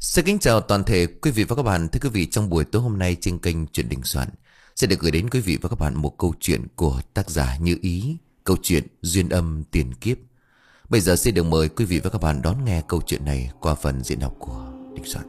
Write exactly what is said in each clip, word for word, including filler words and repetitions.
Xin kính chào toàn thể quý vị và các bạn. Thưa quý vị, trong buổi tối hôm nay trên kênh Chuyện Đình Soạn sẽ được gửi đến quý vị và các bạn một câu chuyện của tác giả Như Ý, câu chuyện Duyên Âm Tiền Kiếp. Bây giờ xin được mời quý vị và các bạn đón nghe câu chuyện này qua phần diễn đọc của Đình Soạn.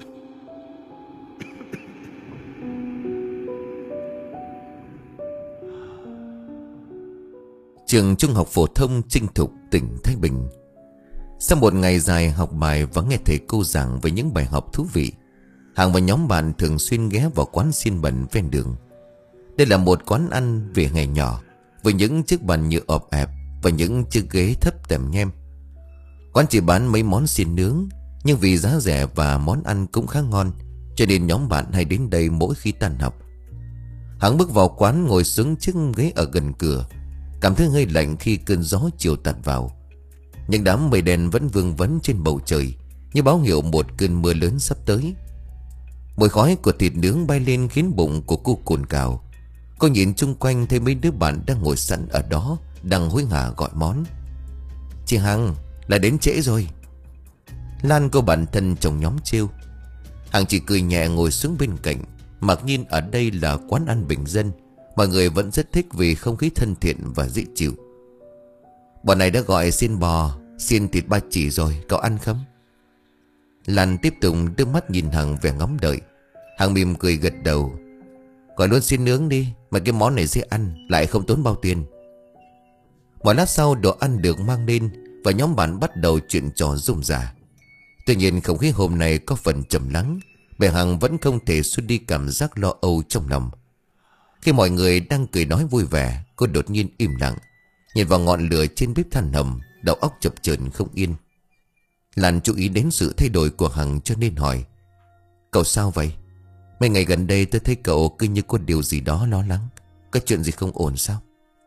Trường Trung học phổ thông Trinh Thục, tỉnh Thái Bình. Sau một ngày dài học bài và nghe thầy cô giảng về những bài học thú vị, Hằng và nhóm bạn thường xuyên ghé vào quán xiên bẩn ven đường. Đây là một quán ăn vỉa hè nhỏ với những chiếc bàn nhựa ọp ẹp và những chiếc ghế thấp tèm nhem. Quán chỉ bán mấy món xiên nướng, nhưng vì giá rẻ và món ăn cũng khá ngon, cho nên nhóm bạn hay đến đây mỗi khi tan học. Hằng bước vào quán, ngồi xuống chiếc ghế ở gần cửa, cảm thấy hơi lạnh khi cơn gió chiều tạt vào. Những đám mây đen vẫn vương vấn trên bầu trời, như báo hiệu một cơn mưa lớn sắp tới. Mùi khói của thịt nướng bay lên khiến bụng của cô cồn cào. Cô nhìn chung quanh thấy mấy đứa bạn đang ngồi sẵn ở đó, đang hối hả gọi món. Chị Hằng, là đến trễ rồi. Lan, cô bạn thân trong nhóm trêu. Hằng chỉ cười nhẹ ngồi xuống bên cạnh. Mặc nhiên ở đây là quán ăn bình dân, mọi người vẫn rất thích vì không khí thân thiện và dễ chịu. Bọn này đã gọi xiên bò, xiên thịt ba chỉ rồi, cậu ăn không? Lan tiếp tục đưa mắt nhìn Hằng vẻ ngóng đợi. Hằng mỉm cười gật đầu. Gọi luôn xiên nướng đi, mà cái món này dễ ăn, lại không tốn bao tiền. Một lát sau đồ ăn được mang lên và nhóm bạn bắt đầu chuyện trò rôm rả. Tuy nhiên không khí hôm nay có phần trầm lắng, bèn Hằng vẫn không thể xua đi cảm giác lo âu trong lòng. Khi mọi người đang cười nói vui vẻ, cô đột nhiên im lặng, nhìn vào ngọn lửa trên bếp than hầm, đầu óc chập chờn không yên. Lan chú ý đến sự thay đổi của Hằng cho nên hỏi: Cậu sao vậy? Mấy ngày gần đây tôi thấy cậu cứ như có điều gì đó lo lắng. Có chuyện gì không ổn sao?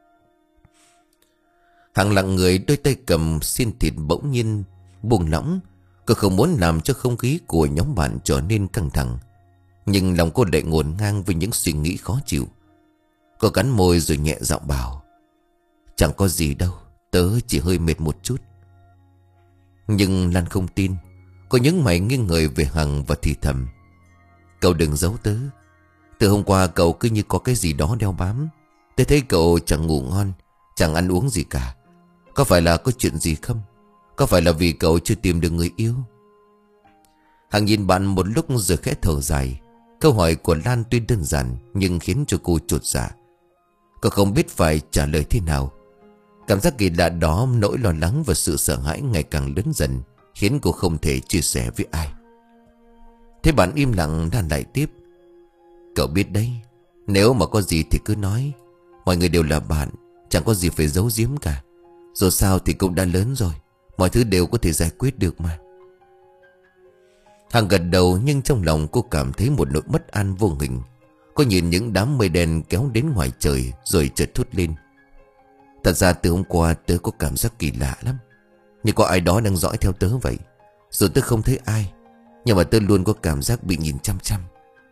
Hằng lặng người, đôi tay cầm xiên thịt bỗng nhiên buông lỏng. Cô không muốn làm cho không khí của nhóm bạn trở nên căng thẳng, nhưng lòng cô lại ngổn ngang với những suy nghĩ khó chịu. Cô cắn môi rồi nhẹ giọng bảo: Chẳng có gì đâu, tớ chỉ hơi mệt một chút. Nhưng Lan không tin. Cô nhướng mày nghiêng người về Hằng và thì thầm: Cậu đừng giấu tớ. Từ hôm qua cậu cứ như có cái gì đó đeo bám. Tớ thấy cậu chẳng ngủ ngon, chẳng ăn uống gì cả. Có phải là có chuyện gì không? Có phải là vì cậu chưa tìm được người yêu? Hằng nhìn bạn một lúc rồi khẽ thở dài. Câu hỏi của Lan tuy đơn giản nhưng khiến cho cô chột dạ. Cô không biết phải trả lời thế nào. Cảm giác kỳ lạ đó, nỗi lo lắng và sự sợ hãi ngày càng lớn dần, khiến cô không thể chia sẻ với ai. Thế bạn im lặng, Lan lại tiếp: Cậu biết đấy, nếu mà có gì thì cứ nói. Mọi người đều là bạn, chẳng có gì phải giấu giếm cả. Dù sao thì cũng đã lớn rồi, mọi thứ đều có thể giải quyết được mà. Hằng gật đầu, nhưng trong lòng cô cảm thấy một nỗi bất an vô hình. Cô nhìn những đám mây đen kéo đến ngoài trời rồi chợt thốt lên: Thật ra từ hôm qua tớ có cảm giác kỳ lạ lắm, như có ai đó đang dõi theo tớ vậy. Dù tớ không thấy ai, nhưng mà tớ luôn có cảm giác bị nhìn chăm chăm.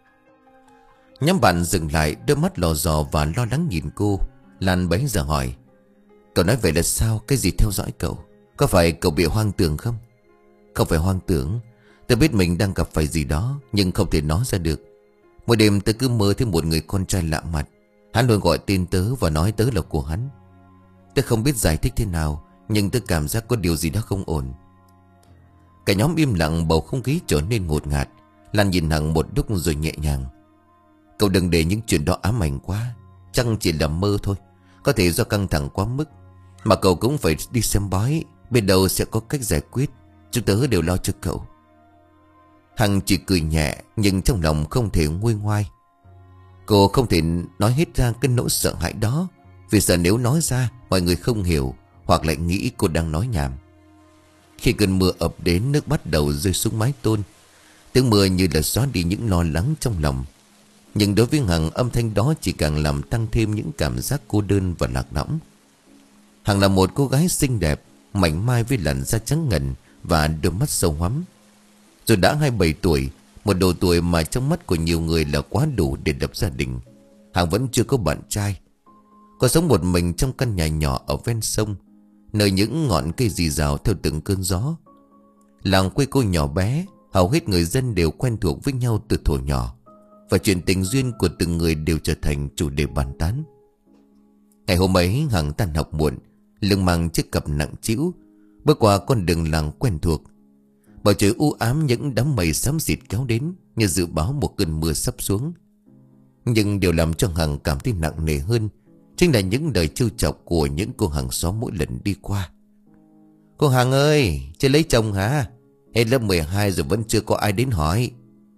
Nhóm bạn dừng lại, đôi mắt lò dò và lo lắng nhìn cô. Lan bấy giờ hỏi: Cậu nói vậy là sao? Cái gì theo dõi cậu? Có phải cậu bị hoang tưởng không? Không phải hoang tưởng. Tớ biết mình đang gặp phải gì đó, nhưng không thể nói ra được. Mỗi đêm tớ cứ mơ thấy một người con trai lạ mặt. Hắn luôn gọi tên tớ và nói tớ là của hắn. Tớ không biết giải thích thế nào, nhưng tớ cảm giác có điều gì đó không ổn. Cả nhóm im lặng, bầu không khí trở nên ngột ngạt. Lan nhìn Hằng một lúc rồi nhẹ nhàng: Cậu đừng để những chuyện đó ám ảnh quá. Chắc chỉ là mơ thôi, có thể do căng thẳng quá mức. Mà cậu cũng phải đi xem bói, biết đâu sẽ có cách giải quyết. Chúng tớ đều lo cho cậu. Hằng chỉ cười nhẹ, nhưng trong lòng không thể nguôi ngoai. Cô không thể nói hết ra cái nỗi sợ hãi đó, vì sợ nếu nói ra mọi người không hiểu, hoặc lại nghĩ cô đang nói nhảm. Khi cơn mưa ập đến, nước bắt đầu rơi xuống mái tôn. Tiếng mưa như là xóa đi những lo lắng trong lòng. Nhưng đối với Hằng, âm thanh đó chỉ càng làm tăng thêm những cảm giác cô đơn và lạc lõng. Hằng là một cô gái xinh đẹp, mảnh mai với làn da trắng ngần và đôi mắt sâu hoắm. Rồi đã hai mươi bảy tuổi, một độ tuổi mà trong mắt của nhiều người là quá đủ để lập gia đình. Hằng vẫn chưa có bạn trai. Cô sống một mình trong căn nhà nhỏ ở ven sông, nơi những ngọn cây rì rào theo từng cơn gió. Làng quê cô nhỏ bé, Hầu hết người dân đều quen thuộc với nhau từ thuở nhỏ, và chuyện tình duyên của từng người đều trở thành chủ đề bàn tán. Ngày hôm ấy Hằng tan học muộn, lưng mang chiếc cặp nặng trĩu, bước qua con đường làng quen thuộc. Bầu trời u ám, những đám mây xám xịt kéo đến như dự báo một cơn mưa sắp xuống. Nhưng điều làm cho Hằng cảm thấy nặng nề hơn chính là những lời trêu chọc của những cô hàng xóm mỗi lần đi qua. Cô Hằng ơi, chưa lấy chồng hả? Hết lớp mười hai rồi vẫn chưa có ai đến hỏi.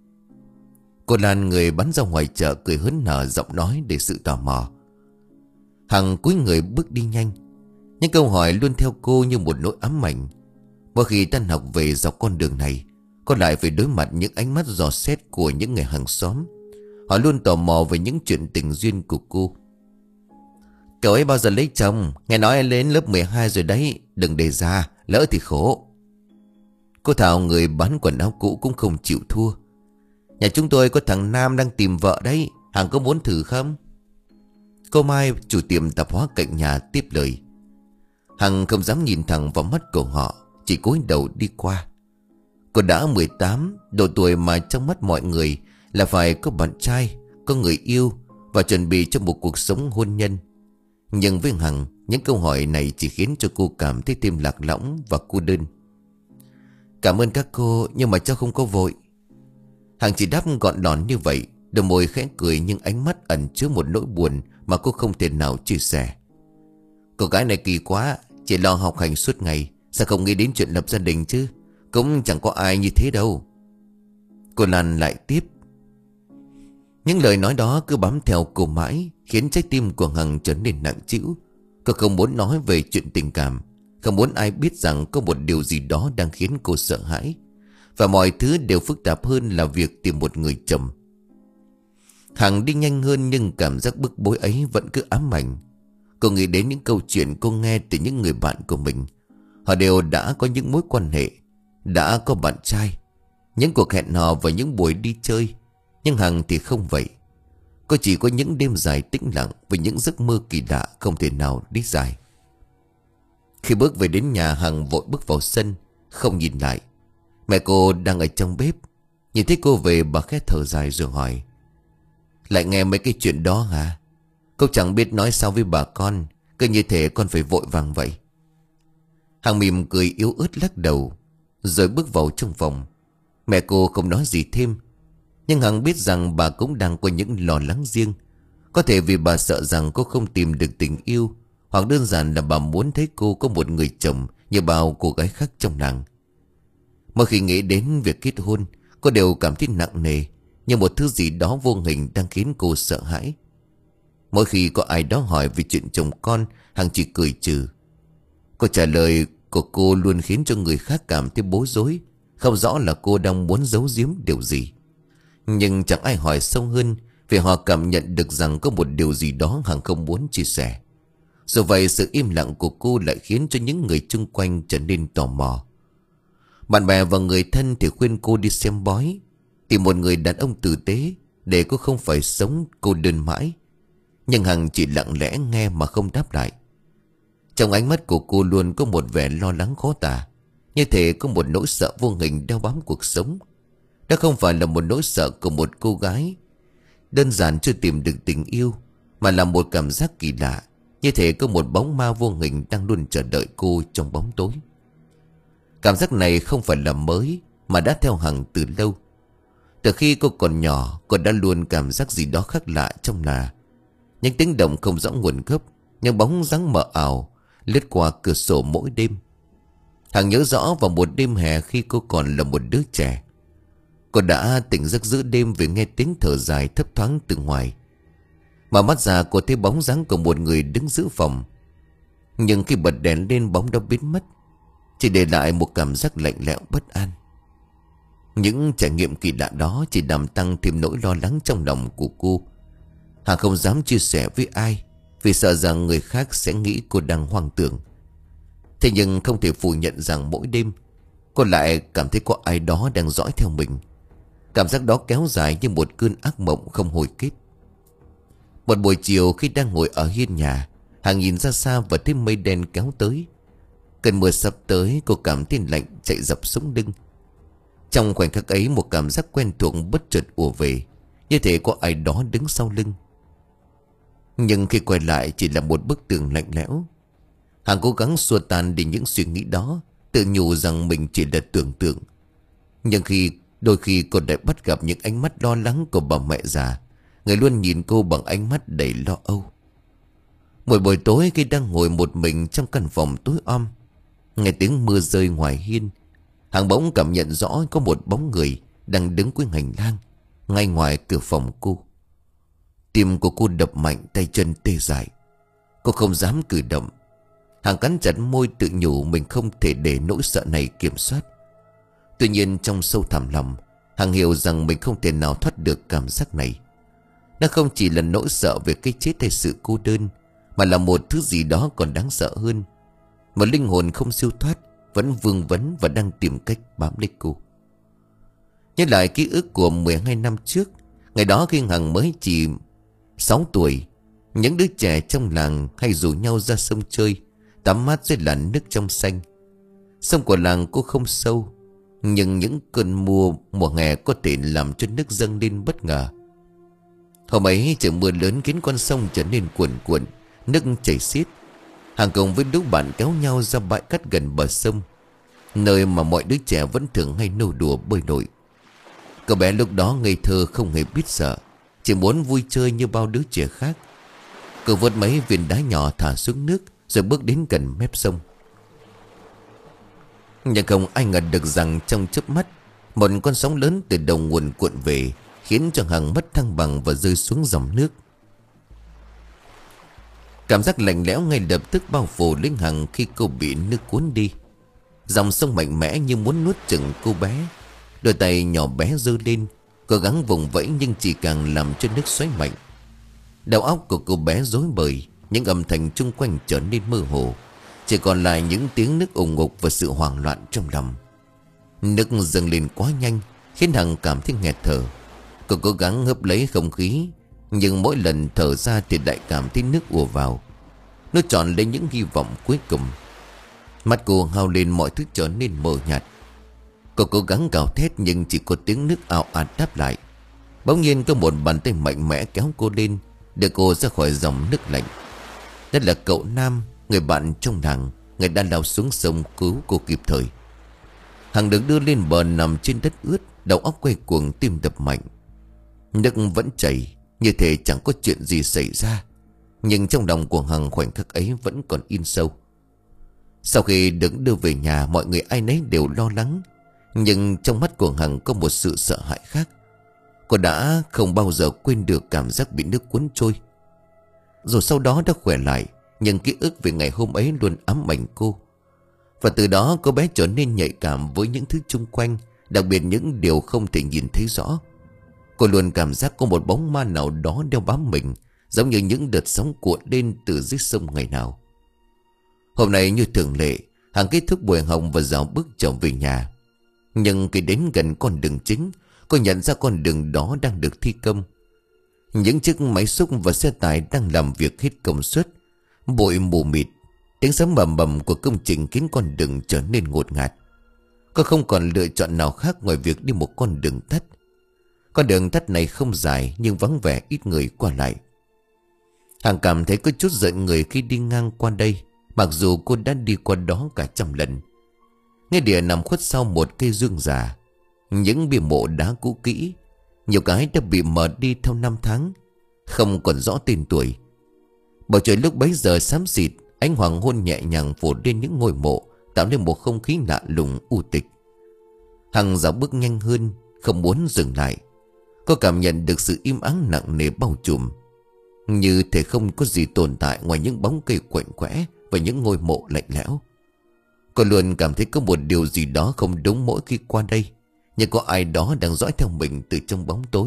Cô Lan, người bán ra ngoài chợ, cười hớn nở, giọng nói để sự tò mò. Hằng cúi người bước đi nhanh. Những câu hỏi luôn theo cô như một nỗi ám ảnh. Mỗi khi tan học về dọc con đường này, cô lại phải đối mặt những ánh mắt dò xét của những người hàng xóm. Họ luôn tò mò về những chuyện tình duyên của cô. Cậu ấy bao giờ lấy chồng? Nghe nói anh lên lớp mười hai rồi đấy. Đừng để ra, lỡ thì khổ. Cô Thảo, người bán quần áo cũ, cũng không chịu thua. Nhà chúng tôi có thằng Nam đang tìm vợ đấy, Hằng có muốn thử không? Cô Mai, chủ tiệm tạp hóa cạnh nhà, tiếp lời. Hằng không dám nhìn thẳng vào mắt của họ, chỉ cúi đầu đi qua. Cô đã mười tám, độ tuổi mà trong mắt mọi người là phải có bạn trai, có người yêu và chuẩn bị cho một cuộc sống hôn nhân. Nhưng với Hằng, những câu hỏi này chỉ khiến cho cô cảm thấy thêm lạc lõng và cô đơn. Cảm ơn các cô, nhưng mà cháu không có vội. Hằng chỉ đáp gọn lỏn như vậy, đôi môi khẽ cười nhưng ánh mắt ẩn chứa một nỗi buồn mà cô không thể nào chia sẻ. Cô gái này kỳ quá, chỉ lo học hành suốt ngày, sao không nghĩ đến chuyện lập gia đình chứ? Cũng chẳng có ai như thế đâu. Cô Lan lại tiếp. Những lời nói đó cứ bám theo cô mãi, khiến trái tim của Hằng trở nên nặng trĩu. Cô không muốn nói về chuyện tình cảm, không muốn ai biết rằng có một điều gì đó đang khiến cô sợ hãi. Và mọi thứ đều phức tạp hơn là việc tìm một người chồng. Hằng đi nhanh hơn nhưng cảm giác bức bối ấy vẫn cứ ám ảnh. Cô nghĩ đến những câu chuyện cô nghe từ những người bạn của mình. Họ đều đã có những mối quan hệ, đã có bạn trai, những cuộc hẹn hò và những buổi đi chơi. Nhưng Hằng thì không vậy. Cô chỉ có những đêm dài tĩnh lặng với những giấc mơ kỳ lạ không thể nào đi dài. Khi bước về đến nhà, Hằng vội bước vào sân, không nhìn lại. Mẹ cô đang ở trong bếp. Nhìn thấy cô về, bà khẽ thở dài rồi hỏi. Lại nghe mấy cái chuyện đó hả? Cô chẳng biết nói sao với bà con, cứ như thể con phải vội vàng vậy. Hằng mỉm cười yếu ớt lắc đầu, rồi bước vào trong phòng. Mẹ cô không nói gì thêm, nhưng Hằng biết rằng bà cũng đang có những lo lắng riêng. Có thể vì bà sợ rằng cô không tìm được tình yêu, hoặc đơn giản là bà muốn thấy cô có một người chồng như bao cô gái khác trong làng. Mỗi khi nghĩ đến việc kết hôn, cô đều cảm thấy nặng nề, như một thứ gì đó vô hình đang khiến cô sợ hãi. Mỗi khi có ai đó hỏi về chuyện chồng con, Hằng chỉ cười trừ. Câu trả lời của cô luôn khiến cho người khác cảm thấy bối rối, không rõ là cô đang muốn giấu giếm điều gì. Nhưng chẳng ai hỏi sâu hơn, vì họ cảm nhận được rằng có một điều gì đó Hằng không muốn chia sẻ. Dù vậy, sự im lặng của cô lại khiến cho những người chung quanh trở nên tò mò. Bạn bè và người thân thì khuyên cô đi xem bói, tìm một người đàn ông tử tế để cô không phải sống cô đơn mãi. Nhưng Hằng chỉ lặng lẽ nghe mà không đáp lại. Trong ánh mắt của cô luôn có một vẻ lo lắng khó tả, như thể có một nỗi sợ vô hình đeo bám cuộc sống. Đó không phải là một nỗi sợ của một cô gái đơn giản chưa tìm được tình yêu, mà là một cảm giác kỳ lạ, như thể có một bóng ma vô hình đang luôn chờ đợi cô trong bóng tối. Cảm giác này không phải là mới, mà đã theo Hằng từ lâu. Từ khi cô còn nhỏ, cô đã luôn cảm giác gì đó khác lạ trong là những tiếng động không rõ nguồn gốc, những bóng dáng mờ ảo lướt qua cửa sổ mỗi đêm. Hằng nhớ rõ vào một đêm hè khi cô còn là một đứa trẻ, cô đã tỉnh giấc giữa đêm vì nghe tiếng thở dài thấp thoáng từ ngoài. Mà mắt ra cô thấy bóng dáng của một người đứng giữa phòng. Nhưng khi bật đèn lên, bóng đã biến mất, chỉ để lại một cảm giác lạnh lẽo bất an. Những trải nghiệm kỳ lạ đó chỉ làm tăng thêm nỗi lo lắng trong lòng của cô. Hằng không dám chia sẻ với ai, vì sợ rằng người khác sẽ nghĩ cô đang hoang tưởng. Thế nhưng không thể phủ nhận rằng mỗi đêm cô lại cảm thấy có ai đó đang dõi theo mình. Cảm giác đó kéo dài như một cơn ác mộng không hồi kết. Một buổi chiều khi đang ngồi ở hiên nhà, Hằng nhìn ra xa và thấy mây đen kéo tới. Cơn mưa sắp tới, cô cảm thấy lạnh chạy dập sống lưng. Trong khoảnh khắc ấy, một cảm giác quen thuộc bất chợt ùa về, như thể có ai đó đứng sau lưng. Nhưng khi quay lại chỉ là một bức tường lạnh lẽo. Hằng cố gắng xua tan đi những suy nghĩ đó, tự nhủ rằng mình chỉ là tưởng tượng. Nhưng khi đôi khi cô lại bắt gặp những ánh mắt lo lắng của bà mẹ già, người luôn nhìn cô bằng ánh mắt đầy lo âu. Một buổi tối khi đang ngồi một mình trong căn phòng tối om, nghe tiếng mưa rơi ngoài hiên, Hằng bỗng cảm nhận rõ có một bóng người đang đứng cuối hành lang, ngay ngoài cửa phòng cô. Tim của cô đập mạnh, tay chân tê dại. Cô không dám cử động. Hằng cắn chặt môi tự nhủ mình không thể để nỗi sợ này kiểm soát. Tuy nhiên trong sâu thẳm lòng, Hằng hiểu rằng mình không thể nào thoát được cảm giác này. Nó không chỉ là nỗi sợ về cái chết hay sự cô đơn, mà là một thứ gì đó còn đáng sợ hơn. Một linh hồn không siêu thoát, vẫn vương vấn và đang tìm cách bám lấy cô. Nhớ lại ký ức của mười hai năm trước, ngày đó khi Hằng mới chỉ sáu tuổi, những đứa trẻ trong làng hay rủ nhau ra sông chơi, tắm mát dưới làn nước trong xanh. Sông của làng cô không sâu, nhưng những cơn mưa mùa hè có thể làm cho nước dâng lên bất ngờ. Hôm ấy trời mưa lớn khiến con sông trở nên cuồn cuộn, nước chảy xiết. Hằng cùng với lũ bạn kéo nhau ra bãi cát gần bờ sông, nơi mà mọi đứa trẻ vẫn thường hay nô đùa bơi lội. Cậu bé lúc đó ngây thơ không hề biết sợ, chỉ muốn vui chơi như bao đứa trẻ khác. Cậu vớt mấy viên đá nhỏ thả xuống nước, rồi bước đến gần mép sông. Nhưng không ai ngờ được rằng trong chớp mắt, một con sóng lớn từ đầu nguồn cuộn về, khiến cho Hằng mất thăng bằng và rơi xuống dòng nước. Cảm giác lạnh lẽo ngay lập tức bao phủ lấy Hằng khi cô bị nước cuốn đi. Dòng sông mạnh mẽ như muốn nuốt chửng cô bé. Đôi tay nhỏ bé giơ lên, cố gắng vùng vẫy nhưng chỉ càng làm cho nước xoáy mạnh. Đầu óc của cô bé rối bời, những âm thanh chung quanh trở nên mơ hồ, chỉ còn lại những tiếng nước ùng ục và sự hoảng loạn trong lòng. Nước dâng lên quá nhanh, khiến Hằng cảm thấy nghẹt thở. Cô cố gắng hấp lấy không khí, nhưng mỗi lần thở ra thì lại cảm thấy nước ùa vào. Nó tròn lên những hy vọng cuối cùng. Mắt cô hao lên, mọi thứ trở nên mờ nhạt. Cô cố gắng gào thét nhưng chỉ có tiếng nước ào ạt đáp lại. Bỗng nhiên có một bàn tay mạnh mẽ kéo cô lên, đưa cô ra khỏi dòng nước lạnh. Đó là cậu Nam, người bạn trong làng, người đã lao xuống sông cứu cô kịp thời. Hằng được đưa lên bờ nằm trên đất ướt, đầu óc quay cuồng, tim đập mạnh. Nước vẫn chảy, như thể chẳng có chuyện gì xảy ra, nhưng trong lòng của Hằng khoảnh khắc ấy vẫn còn in sâu. Sau khi được đưa về nhà, mọi người ai nấy đều lo lắng, nhưng trong mắt của Hằng có một sự sợ hãi khác. Cô đã không bao giờ quên được cảm giác bị nước cuốn trôi. Rồi sau đó đã khỏe lại, nhưng ký ức về ngày hôm ấy luôn ám ảnh cô. Và từ đó cô bé trở nên nhạy cảm với những thứ chung quanh, đặc biệt những điều không thể nhìn thấy rõ. Cô luôn cảm giác có một bóng ma nào đó đeo bám mình, giống như những đợt sóng cuộn lên từ dưới sông ngày nào. Hôm nay như thường lệ, Hằng kết thúc buổi học và dạo bước trở về nhà. Nhưng khi đến gần con đường chính, cô nhận ra con đường đó đang được thi công. Những chiếc máy xúc và xe tải đang làm việc hết công suất. Bụi mù mịt, tiếng sấm bầm bầm của công trình khiến con đường trở nên ngột ngạt. Cô không còn lựa chọn nào khác ngoài việc đi một con đường tắt. Con đường tắt này không dài nhưng vắng vẻ, ít người qua lại. Hằng cảm thấy có chút giận người khi đi ngang qua đây, mặc dù cô đã đi qua đó cả trăm lần. Nghe địa nằm khuất sau một cây dương già, những bia mộ đá cũ kỹ, nhiều cái đã bị mờ đi theo năm tháng, không còn rõ tên tuổi. Bầu trời lúc bấy giờ xám xịt, ánh hoàng hôn nhẹ nhàng phủ lên những ngôi mộ, tạo nên một không khí lạ lùng u tịch. Hằng dạo bước nhanh hơn, không muốn dừng lại. Cô cảm nhận được sự im ắng nặng nề bao trùm, như thể không có gì tồn tại ngoài những bóng cây quạnh quẽ và những ngôi mộ lạnh lẽo. Cô luôn cảm thấy có một điều gì đó không đúng mỗi khi qua đây, như có ai đó đang dõi theo mình từ trong bóng tối.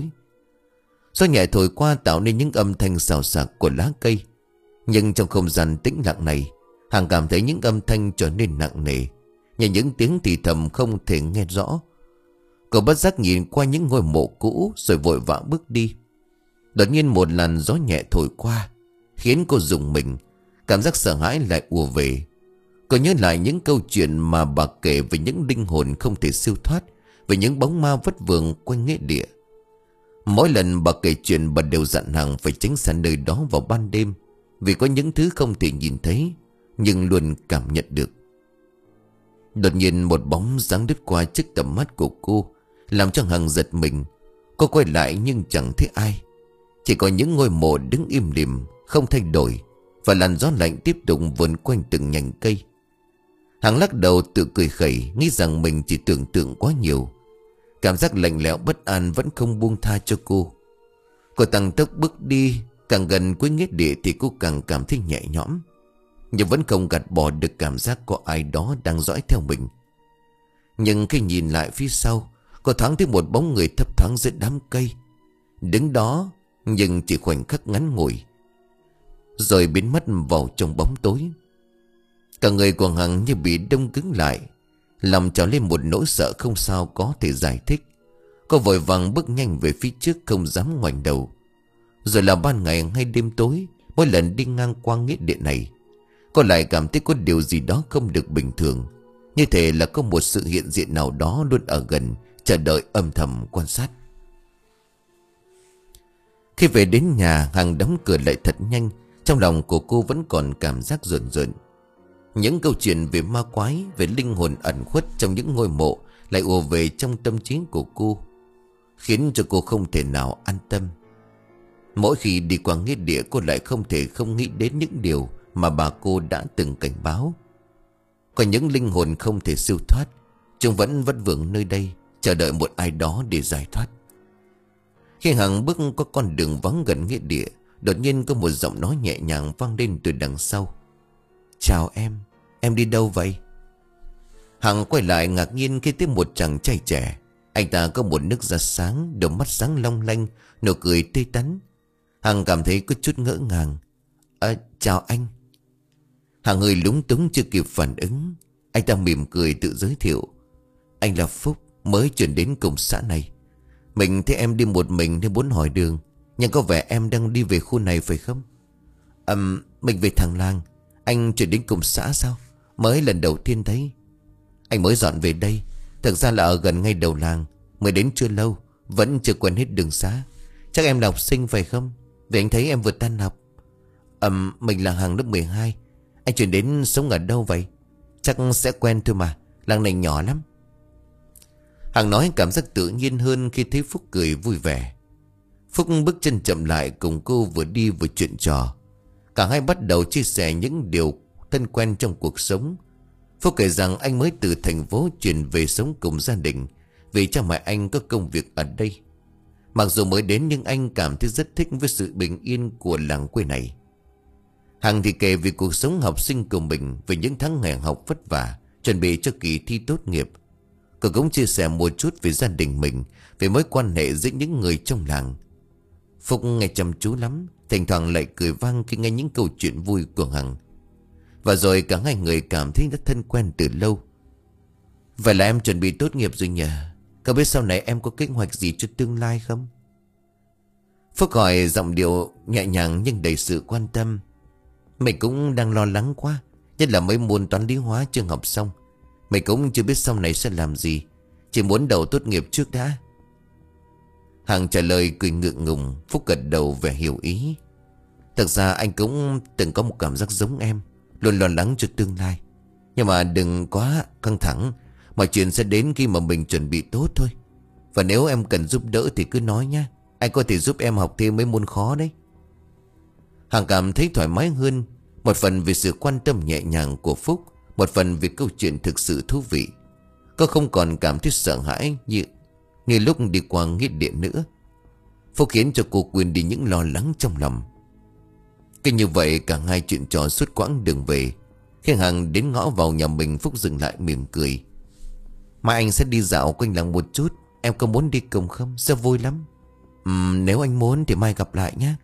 Gió nhẹ thổi qua tạo nên những âm thanh xào xạc của lá cây. Nhưng trong không gian tĩnh lặng này, Hằng cảm thấy những âm thanh trở nên nặng nề, như những tiếng thì thầm không thể nghe rõ. Cô bất giác nhìn qua những ngôi mộ cũ rồi vội vã bước đi. Đột nhiên một làn gió nhẹ thổi qua, khiến cô rùng mình. Cảm giác sợ hãi lại ùa về. Cô nhớ lại những câu chuyện mà bà kể về những linh hồn không thể siêu thoát, về những bóng ma vất vưởng quanh nghĩa địa. Mỗi lần bà kể chuyện, bà đều dặn Hằng phải tránh xa nơi đó vào ban đêm, vì có những thứ không thể nhìn thấy nhưng luôn cảm nhận được. Đột nhiên một bóng dáng đứt qua trước tầm mắt của cô, làm cho Hằng giật mình. Cô quay lại nhưng chẳng thấy ai, chỉ có những ngôi mộ đứng im lìm không thay đổi, và làn gió lạnh tiếp tục vườn quanh từng nhành cây. Hằng lắc đầu tự cười khẩy, nghĩ rằng mình chỉ tưởng tượng quá nhiều. Cảm giác lạnh lẽo bất an vẫn không buông tha cho cô. Cô tăng tốc bước đi, càng gần cuối nghĩa địa thì cô càng cảm thấy nhẹ nhõm, nhưng vẫn không gạt bỏ được cảm giác có ai đó đang dõi theo mình. Nhưng khi nhìn lại phía sau, cô thoáng thấy một bóng người thấp thoáng giữa đám cây, đứng đó nhưng chỉ khoảnh khắc ngắn ngủi, rồi biến mất vào trong bóng tối. Cả người của Hằng như bị đông cứng lại, lòng trào lên một nỗi sợ không sao có thể giải thích. Cô vội vàng bước nhanh về phía trước, không dám ngoảnh đầu. Rồi là ban ngày hay đêm tối, mỗi lần đi ngang qua nghĩa địa này, cô lại cảm thấy có điều gì đó không được bình thường, như thể là có một sự hiện diện nào đó luôn ở gần, chờ đợi âm thầm quan sát. Khi về đến nhà, Hằng đóng cửa lại thật nhanh. Trong lòng của cô vẫn còn cảm giác rợn rợn. Những câu chuyện về ma quái, về linh hồn ẩn khuất trong những ngôi mộ lại ùa về trong tâm trí của cô, khiến cho cô không thể nào an tâm. Mỗi khi đi qua nghĩa địa, cô lại không thể không nghĩ đến những điều mà bà cô đã từng cảnh báo. Có những linh hồn không thể siêu thoát, chúng vẫn vất vưởng nơi đây, chờ đợi một ai đó để giải thoát. Khi Hằng bước qua con đường vắng gần nghĩa địa, đột nhiên có một giọng nói nhẹ nhàng vang lên từ đằng sau. Chào em, em đi đâu vậy? Hằng quay lại ngạc nhiên khi thấy một chàng trai trẻ. Anh ta có một nước da sáng, đôi mắt sáng long lanh, nụ cười tươi tắn. Hằng cảm thấy có chút ngỡ ngàng. À, chào anh. Hằng hơi lúng túng chưa kịp phản ứng. Anh ta mỉm cười tự giới thiệu. Anh là Phúc, mới chuyển đến cổng xã này. Mình thấy em đi một mình nên muốn hỏi đường, nhưng có vẻ em đang đi về khu này phải không? Ừm, mình về Thằng Làng. Anh chuyển đến cổng xã sao? Mới lần đầu tiên thấy. Anh mới dọn về đây, thực ra là ở gần ngay đầu làng, mới đến chưa lâu, vẫn chưa quen hết đường xá. Chắc em là học sinh phải không? Vì anh thấy em vừa tan học. Ừm, mình là Hằng lớp mười hai. Anh chuyển đến sống ở đâu vậy? Chắc sẽ quen thôi mà, làng này nhỏ lắm. Hằng nói cảm giác tự nhiên hơn khi thấy Phúc cười vui vẻ. Phúc bước chân chậm lại cùng cô, vừa đi vừa chuyện trò. Cả hai bắt đầu chia sẻ những điều thân quen trong cuộc sống. Phúc kể rằng anh mới từ thành phố chuyển về sống cùng gia đình, vì cha mẹ anh có công việc ở đây. Mặc dù mới đến nhưng anh cảm thấy rất thích với sự bình yên của làng quê này. Hằng thì kể về cuộc sống học sinh của mình, về những tháng ngày học vất vả, chuẩn bị cho kỳ thi tốt nghiệp. Cô cũng chia sẻ một chút về gia đình mình, về mối quan hệ giữa những người trong làng. Phúc nghe chăm chú lắm, thỉnh thoảng lại cười vang khi nghe những câu chuyện vui của Hằng. Và rồi cả hai người cảm thấy rất thân quen từ lâu. Vậy là em chuẩn bị tốt nghiệp rồi nhỉ? Có biết sau này em có kế hoạch gì cho tương lai không? Phúc hỏi giọng điệu nhẹ nhàng nhưng đầy sự quan tâm. Mình cũng đang lo lắng quá, nhất là mấy môn toán lý hóa chưa học xong. Mình cũng chưa biết sau này sẽ làm gì, chỉ muốn đầu tốt nghiệp trước đã. Hằng trả lời cười ngượng ngùng. Phúc gật đầu vẻ hiểu ý. Thực ra anh cũng từng có một cảm giác giống em, luôn lo lắng cho tương lai. Nhưng mà đừng quá căng thẳng, mọi chuyện sẽ đến khi mà mình chuẩn bị tốt thôi. Và nếu em cần giúp đỡ thì cứ nói nhé, anh có thể giúp em học thêm mấy môn khó đấy. Hằng cảm thấy thoải mái hơn, một phần vì sự quan tâm nhẹ nhàng của Phúc, một phần vì câu chuyện thực sự thú vị. Cô không còn cảm thấy sợ hãi như Như lúc đi qua nghĩa địa nữa. Phúc khiến cho cô quên đi những lo lắng trong lòng. Cứ như vậy cả hai chuyện trò suốt quãng đường về. Khi Hằng đến ngõ vào nhà mình, Phúc dừng lại mỉm cười. Mai anh sẽ đi dạo quanh làng một chút, em có muốn đi cùng không? Sẽ vui lắm. uhm, Nếu anh muốn thì mai gặp lại nhé.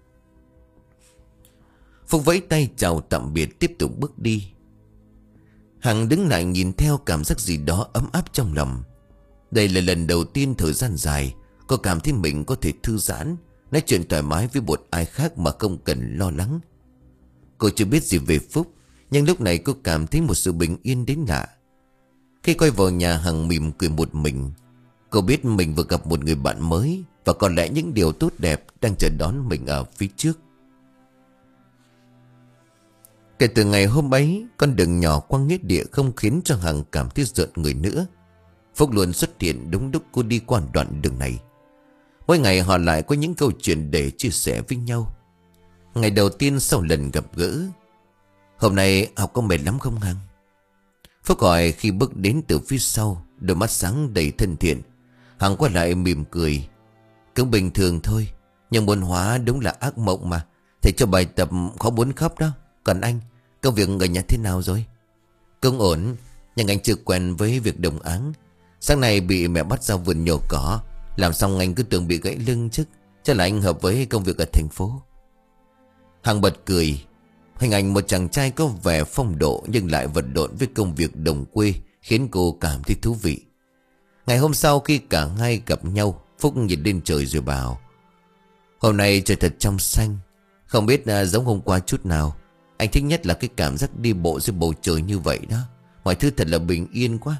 Phúc vẫy tay chào tạm biệt, tiếp tục bước đi. Hằng đứng lại nhìn theo, cảm giác gì đó ấm áp trong lòng. Đây là lần đầu tiên thời gian dài cô cảm thấy mình có thể thư giãn, nói chuyện thoải mái với một ai khác mà không cần lo lắng. Cô chưa biết gì về Phúc, nhưng lúc này cô cảm thấy một sự bình yên đến lạ. Khi quay vào nhà, Hằng mỉm cười một mình. Cô biết mình vừa gặp một người bạn mới, và có lẽ những điều tốt đẹp đang chờ đón mình ở phía trước. Kể từ ngày hôm ấy, con đường nhỏ qua nghĩa địa không khiến cho Hằng cảm thấy rợn người nữa. Phúc luôn xuất hiện đúng lúc cô đi qua đoạn đường này. Mỗi ngày họ lại có những câu chuyện để chia sẻ với nhau. Ngày đầu tiên sau lần gặp gỡ: "Hôm nay học có mệt lắm không Hằng?" Phúc hỏi khi bước đến từ phía sau, đôi mắt sáng đầy thân thiện. Hằng quay lại mỉm cười: "Cũng bình thường thôi, nhưng môn hóa đúng là ác mộng mà. Thầy cho bài tập khó muốn khóc đó. Còn anh, công việc ở nhà thế nào rồi?" "Cũng ổn, nhưng anh chưa quen với việc đồng áng. Sáng nay bị mẹ bắt ra vườn nhổ cỏ, làm xong anh cứ tưởng bị gãy lưng chứ. Chắc là anh hợp với công việc ở thành phố." Hằng bật cười. Hình ảnh một chàng trai có vẻ phong độ nhưng lại vật lộn với công việc đồng quê khiến cô cảm thấy thú vị. Ngày hôm sau khi cả hai gặp nhau, Phúc nhìn lên trời rồi bảo: "Hôm nay trời thật trong xanh, không biết à, giống hôm qua chút nào. Anh thích nhất là cái cảm giác đi bộ dưới bầu trời như vậy đó. Mọi thứ thật là bình yên quá."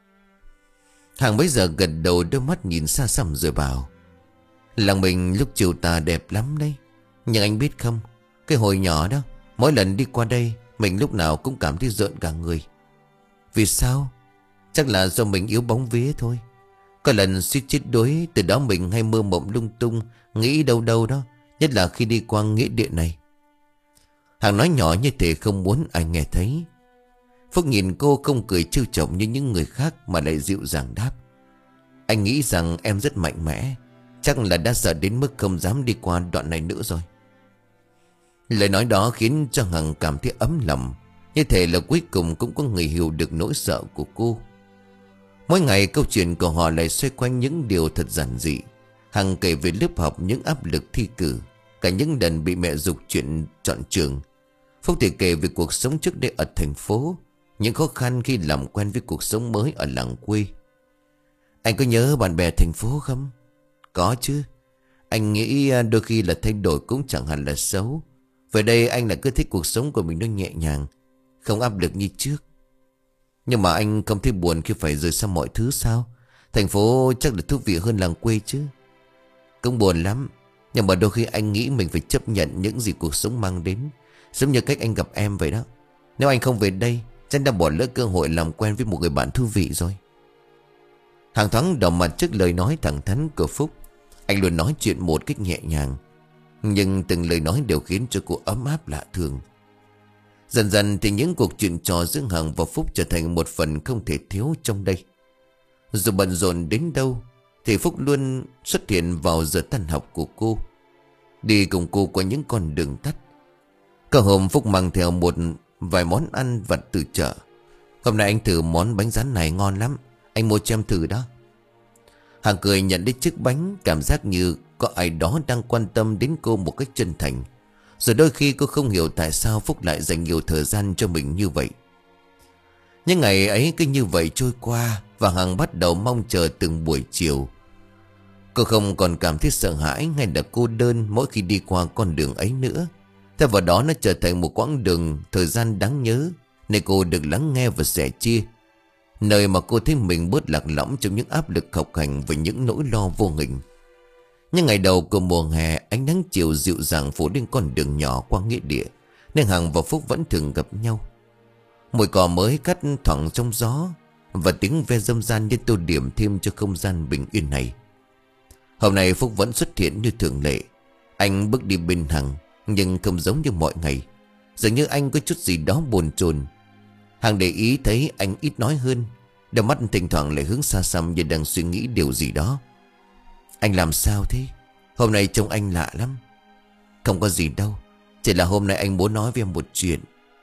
Hằng bấy giờ gật đầu, đôi mắt nhìn xa xăm rồi bảo: "Làng mình lúc chiều tà đẹp lắm đấy. Nhưng anh biết không, cái hồi nhỏ đó, mỗi lần đi qua đây mình lúc nào cũng cảm thấy rợn cả người." "Vì sao?" "Chắc là do mình yếu bóng vía thôi. Có lần suýt chết đuối, từ đó mình hay mơ mộng lung tung, nghĩ đâu đâu đó, nhất là khi đi qua nghĩa địa này." Hằng nói nhỏ như thể không muốn ai nghe thấy. Phúc nhìn cô không cười trêu chọc như những người khác mà lại dịu dàng đáp: "Anh nghĩ rằng em rất mạnh mẽ, chắc là đã sợ đến mức không dám đi qua đoạn này nữa rồi." Lời nói đó khiến cho Hằng cảm thấy ấm lòng, như thể là cuối cùng cũng có người hiểu được nỗi sợ của cô. Mỗi ngày câu chuyện của họ lại xoay quanh những điều thật giản dị. Hằng kể về lớp học, những áp lực thi cử, cả những lần bị mẹ giục chuyện chọn trường. Phúc thì kể về cuộc sống trước đây ở thành phố, những khó khăn khi làm quen với cuộc sống mới ở làng quê. "Anh có nhớ bạn bè thành phố không?" "Có chứ. Anh nghĩ đôi khi là thay đổi cũng chẳng hẳn là xấu. Về đây anh lại cứ thích cuộc sống của mình nó nhẹ nhàng, không áp lực như trước." "Nhưng mà anh không thấy buồn khi phải rời xa mọi thứ sao? Thành phố chắc là thú vị hơn làng quê chứ." "Cũng buồn lắm, nhưng mà đôi khi anh nghĩ mình phải chấp nhận những gì cuộc sống mang đến, giống như cách anh gặp em vậy đó. Nếu anh không về đây, chắc đã bỏ lỡ cơ hội làm quen với một người bạn thú vị rồi." Hằng thoáng đỏ mặt trước lời nói thẳng thắn của Phúc. Anh luôn nói chuyện một cách nhẹ nhàng, nhưng từng lời nói đều khiến cho cô ấm áp lạ thường. Dần dần thì những cuộc chuyện trò giữa Hằng và Phúc trở thành một phần không thể thiếu trong đây. Dù bận rộn đến đâu thì Phúc luôn xuất hiện vào giờ tan học của cô, đi cùng cô qua những con đường tắt. Có hôm Phúc mang theo một vài món ăn vặt từ chợ. "Hôm nay anh thử món bánh rán này ngon lắm, anh mua cho em thử đó." Hằng cười nhận lấy chiếc bánh, cảm giác như có ai đó đang quan tâm đến cô một cách chân thành. Rồi đôi khi cô không hiểu tại sao Phúc lại dành nhiều thời gian cho mình như vậy. Những ngày ấy cứ như vậy trôi qua, và Hằng bắt đầu mong chờ từng buổi chiều. Cô không còn cảm thấy sợ hãi hay là cô đơn mỗi khi đi qua con đường ấy nữa. Thay vào đó nó trở thành một quãng đường thời gian đáng nhớ, nơi cô được lắng nghe và sẻ chia, nơi mà cô thấy mình bớt lạc lõng trong những áp lực học hành và những nỗi lo vô hình. Những ngày đầu của mùa hè, ánh nắng chiều dịu dàng phủ lên con đường nhỏ qua nghĩa địa, nên Hằng và Phúc vẫn thường gặp nhau. Mùi cỏ mới cắt thoảng trong gió, và tiếng ve râm ran như tô điểm thêm cho không gian bình yên này. Hôm nay Phúc vẫn xuất hiện như thường lệ. Anh bước đi bên Hằng, nhưng không giống như mọi ngày. Dường như anh có chút gì đó bồn chồn. Hằng để ý thấy anh ít nói hơn, đôi mắt thỉnh thoảng lại hướng xa xăm như đang suy nghĩ điều gì đó. "Anh làm sao thế? Hôm nay trông anh lạ lắm." "Không có gì đâu, chỉ là hôm nay anh muốn nói với em một chuyện."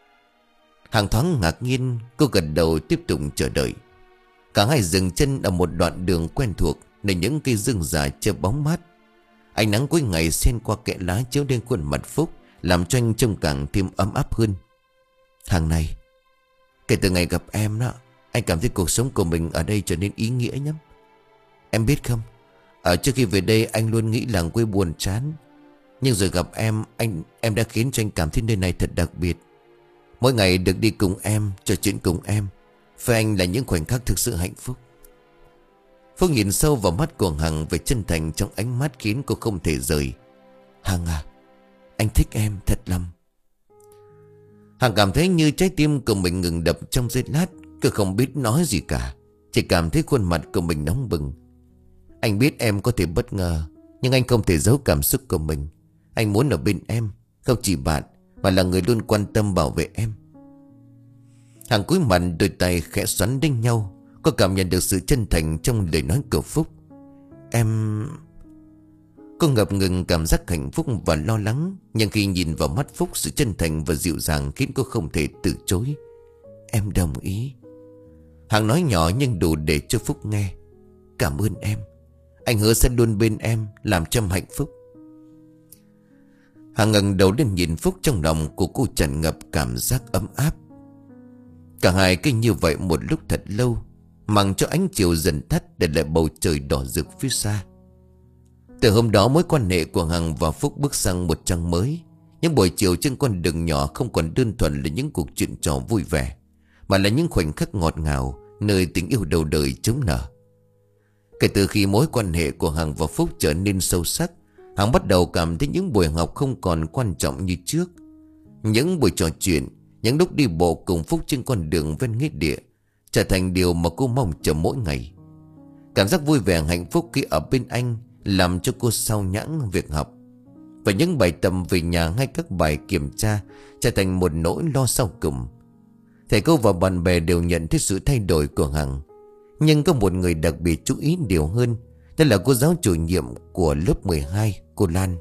Hằng thoáng ngạc nhiên, cô gật đầu tiếp tục chờ đợi. Cả hai dừng chân ở một đoạn đường quen thuộc, nơi những cây rừng già che bóng mát. Ánh nắng cuối ngày xen qua kẽ lá chiếu lên khuôn mặt Phúc, làm cho anh trông càng thêm ấm áp hơn. "Hàng này, kể từ ngày gặp em đó, anh cảm thấy cuộc sống của mình ở đây trở nên ý nghĩa lắm. Em biết không, ở trước khi về đây anh luôn nghĩ làng quê buồn chán. Nhưng rồi gặp em, anh em đã khiến cho anh cảm thấy nơi này thật đặc biệt. Mỗi ngày được đi cùng em, trò chuyện cùng em, với anh là những khoảnh khắc thực sự hạnh phúc." Phúc nhìn sâu vào mắt của Hằng, về chân thành trong ánh mắt khiến cô không thể rời. Hằng à, anh thích em thật lắm. Hằng cảm thấy như trái tim của mình ngừng đập trong giây lát. Cô không biết nói gì cả, chỉ cảm thấy khuôn mặt của mình nóng bừng. Anh biết em có thể bất ngờ, nhưng anh không thể giấu cảm xúc của mình. Anh muốn ở bên em, không chỉ bạn, mà là người luôn quan tâm bảo vệ em. Hằng cúi mặt, đôi tay khẽ xoắn đến nhau. Cô cảm nhận được sự chân thành trong lời nói của Phúc. Em... Cô ngập ngừng cảm giác hạnh phúc và lo lắng. Nhưng khi nhìn vào mắt Phúc, sự chân thành và dịu dàng khiến cô không thể từ chối. Em đồng ý. Hằng nói nhỏ nhưng đủ để cho Phúc nghe. Cảm ơn em. Anh hứa sẽ luôn bên em, làm cho em hạnh phúc. Hằng ngẩng đầu lên nhìn Phúc, trong lòng của cô tràn ngập cảm giác ấm áp. Cả hai cứ như vậy một lúc thật lâu, màng cho ánh chiều dần tắt, để lại bầu trời đỏ rực phía xa. Từ hôm đó, mối quan hệ của Hằng và Phúc bước sang một trang mới. Những buổi chiều trên con đường nhỏ không còn đơn thuần là những cuộc chuyện trò vui vẻ, mà là những khoảnh khắc ngọt ngào, nơi tình yêu đầu đời chớm nở. Kể từ khi mối quan hệ của Hằng và Phúc trở nên sâu sắc, Hằng bắt đầu cảm thấy những buổi học không còn quan trọng như trước. Những buổi trò chuyện, những lúc đi bộ cùng Phúc trên con đường ven nghĩa địa trở thành điều mà cô mong chờ mỗi ngày. Cảm giác vui vẻ hạnh phúc khi ở bên anh làm cho cô sao nhãng việc học. Và những bài tập về nhà hay các bài kiểm tra trở thành một nỗi lo sau cùng. Thầy cô và bạn bè đều nhận thấy sự thay đổi của Hằng. Nhưng có một người đặc biệt chú ý điều hơn, đó là cô giáo chủ nhiệm của lớp mười hai, cô Lan.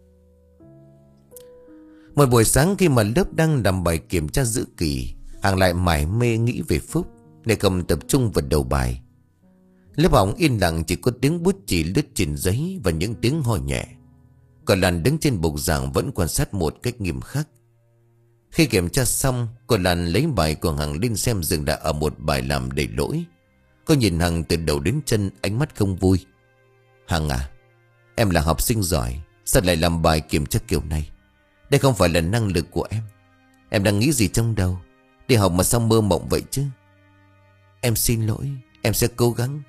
Một buổi sáng khi mà lớp đang làm bài kiểm tra giữa kỳ, Hằng lại mải mê nghĩ về Phúc để không tập trung vào đầu bài. Lớp học yên lặng, chỉ có tiếng bút chì lướt trên giấy và những tiếng ho nhẹ. Còn Lan đứng trên bục giảng vẫn quan sát một cách nghiêm khắc. Khi kiểm tra xong, cô Lan lấy bài của Hằng lên xem, dừng lại ở một bài làm đầy lỗi. Cô nhìn Hằng từ đầu đến chân, ánh mắt không vui. Hằng à, em là học sinh giỏi, sao lại làm bài kiểm tra kiểu này? Đây không phải là năng lực của em. Em đang nghĩ gì trong đầu? Đi học mà sao mơ mộng vậy chứ? Em xin lỗi, em sẽ cố gắng.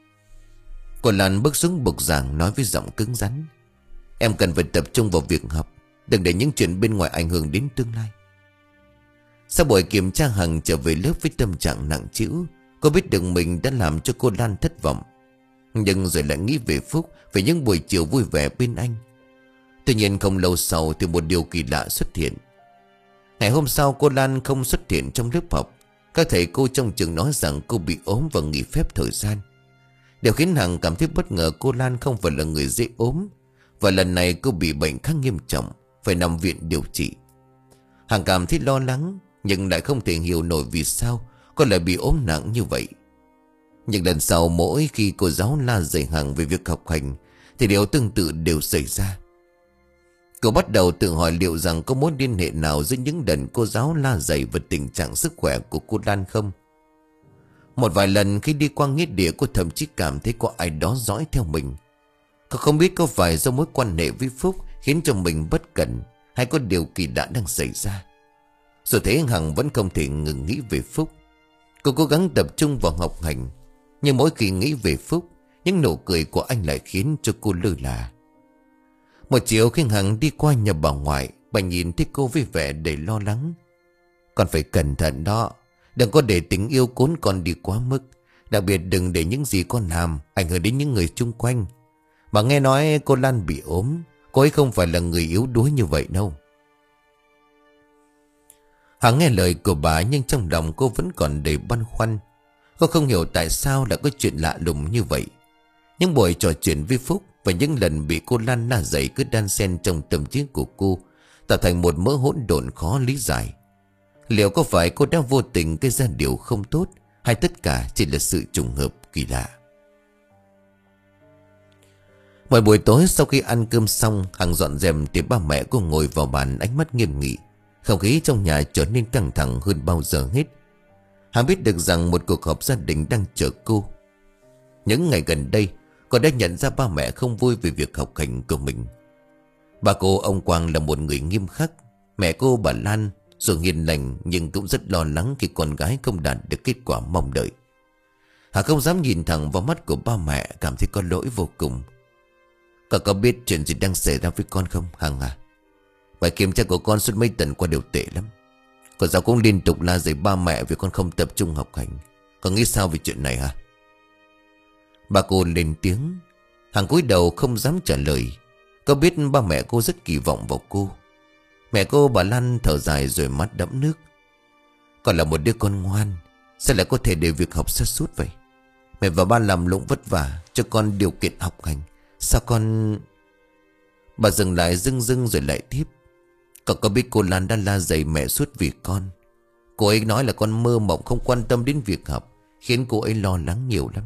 Cô Lan bước xuống bục giảng, nói với giọng cứng rắn. Em cần phải tập trung vào việc học, đừng để những chuyện bên ngoài ảnh hưởng đến tương lai. Sau buổi kiểm tra, Hằng trở về lớp với tâm trạng nặng trĩu. Cô biết được mình đã làm cho cô Lan thất vọng, nhưng rồi lại nghĩ về Phúc, về những buổi chiều vui vẻ bên anh. Tuy nhiên không lâu sau thì một điều kỳ lạ xuất hiện. Ngày hôm sau, cô Lan không xuất hiện trong lớp học. Các thầy cô trong trường nói rằng cô bị ốm và nghỉ phép thời gian. Điều khiến Hằng cảm thấy bất ngờ, cô Lan không phải là người dễ ốm, và lần này cô bị bệnh khá nghiêm trọng, phải nằm viện điều trị. Hằng cảm thấy lo lắng, nhưng lại không thể hiểu nổi vì sao cô lại bị ốm nặng như vậy. Nhưng lần sau, mỗi khi cô giáo la dạy Hằng về việc học hành, thì điều tương tự đều xảy ra. Cô bắt đầu tự hỏi liệu rằng có mối liên hệ nào giữa những lần cô giáo la dạy và tình trạng sức khỏe của cô Lan không. Một vài lần khi đi qua nghĩa địa, cô thậm chí cảm thấy có ai đó dõi theo mình. Cô không biết có phải do mối quan hệ với Phúc khiến cho mình bất cẩn, hay có điều kỳ lạ đang xảy ra. Rồi thế Hằng vẫn không thể ngừng nghĩ về Phúc. Cô cố gắng tập trung vào học hành, nhưng mỗi khi nghĩ về Phúc, những nụ cười của anh lại khiến cho cô lơ là. Một chiều khi Hằng đi qua nhà bà ngoại, bà nhìn thấy cô với vẻ đầy lo lắng. Con phải cẩn thận đó, đừng có để tình yêu cuốn con đi quá mức. Đặc biệt đừng để những gì con làm ảnh hưởng đến những người chung quanh. Bà nghe nói cô Lan bị ốm, cô ấy không phải là người yếu đuối như vậy đâu. Hằng nghe lời của bà, nhưng trong lòng cô vẫn còn đầy băn khoăn. Cô không hiểu tại sao lại có chuyện lạ lùng như vậy. Những buổi trò chuyện với Phúc và những lần bị cô Lan la dạy cứ đan xen trong tâm trí của cô, tạo thành một mớ hỗn độn khó lý giải. Liệu có phải cô đã vô tình gây ra điều không tốt, hay tất cả chỉ là sự trùng hợp kỳ lạ? Mỗi buổi tối sau khi ăn cơm xong, Hằng dọn dẹp thì ba mẹ cô ngồi vào bàn, ánh mắt nghiêm nghị. Không khí trong nhà trở nên căng thẳng hơn bao giờ hết. Hằng biết được rằng một cuộc họp gia đình đang chờ cô. Những ngày gần đây, cô đã nhận ra ba mẹ không vui về việc học hành của mình. Bà cô ông Quang là một người nghiêm khắc. Mẹ cô bà Lan dù hiền lành nhưng cũng rất lo lắng khi con gái không đạt được kết quả mong đợi. Hằng không dám nhìn thẳng vào mắt của ba mẹ, cảm thấy có lỗi vô cùng. Cậu có biết chuyện gì đang xảy ra với con không Hằng à? Bài kiểm tra của con suốt mấy tuần qua đều tệ lắm. Cô giáo cũng liên tục la dạy ba mẹ vì con không tập trung học hành. Con nghĩ sao về chuyện này hả? Bà cô lên tiếng. Hằng cúi đầu không dám trả lời. Cô biết ba mẹ cô rất kỳ vọng vào cô. Mẹ cô bà Lan thở dài rồi mắt đẫm nước. Con là một đứa con ngoan, sao lại có thể để việc học sa sút vậy? Mẹ và ba làm lụng vất vả cho con điều kiện học hành, sao con... Bà dừng lại dưng dưng rồi lại tiếp. Cậu có biết cô Lan đã la dạy mẹ suốt vì con. Cô ấy nói là con mơ mộng không quan tâm đến việc học, khiến cô ấy lo lắng nhiều lắm.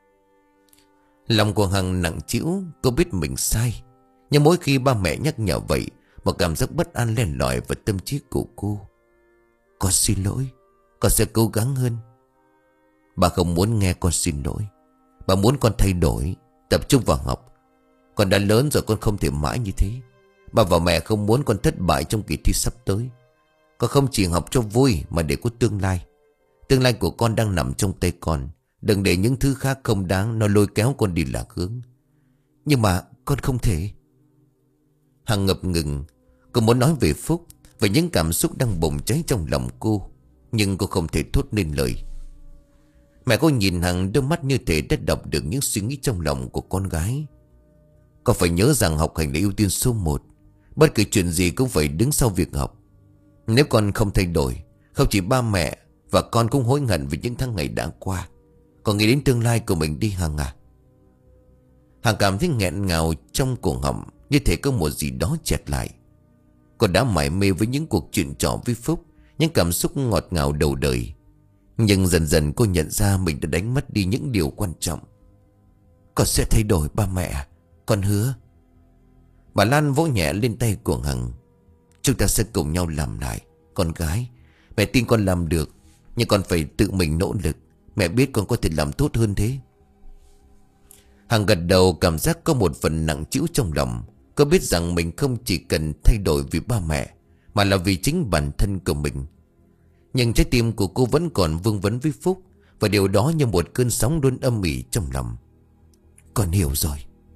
Lòng của Hằng nặng trĩu. Cô biết mình sai, nhưng mỗi khi ba mẹ nhắc nhở vậy, một cảm giác bất an len lỏi vào tâm trí của cô. Con xin lỗi, con sẽ cố gắng hơn. Bà không muốn nghe con xin lỗi. Bà muốn con thay đổi, tập trung vào học. Con đã lớn rồi, con không thể mãi như thế. Bà và mẹ không muốn con thất bại trong kỳ thi sắp tới. Con không chỉ học cho vui mà để có tương lai. Tương lai của con đang nằm trong tay con. Đừng để những thứ khác không đáng nó lôi kéo con đi lạc hướng. Nhưng mà con không thể. Hằng ngập ngừng. Cô muốn nói về Phúc, về những cảm xúc đang bùng cháy trong lòng cô, nhưng cô không thể thốt nên lời. Mẹ cô nhìn Hằng, đôi mắt như thể đã đọc được những suy nghĩ trong lòng của con gái. Con phải nhớ rằng học hành là ưu tiên số một. Bất cứ chuyện gì cũng phải đứng sau việc học. Nếu con không thay đổi, không chỉ ba mẹ và con cũng hối hận vì những tháng ngày đã qua. Con nghĩ đến tương lai của mình đi Hằng à. Hằng cảm thấy nghẹn ngào trong cổ họng, như thể có một gì đó chẹt lại. Con đã mải mê với những cuộc chuyện trò với Phúc, những cảm xúc ngọt ngào đầu đời. Nhưng dần dần cô nhận ra mình đã đánh mất đi những điều quan trọng. Con sẽ thay đổi ba mẹ, con hứa. Bà Lan vỗ nhẹ lên tay của Hằng. Chúng ta sẽ cùng nhau làm lại. Con gái, mẹ tin con làm được, nhưng con phải tự mình nỗ lực. Mẹ biết con có thể làm tốt hơn thế. Hằng gật đầu, cảm giác có một phần nặng trĩu trong lòng. Cô biết rằng mình không chỉ cần thay đổi vì ba mẹ, mà là vì chính bản thân của mình. Nhưng trái tim của cô vẫn còn vương vấn với Phúc, và điều đó như một cơn sóng luôn âm ỉ trong lòng. Con hiểu rồi.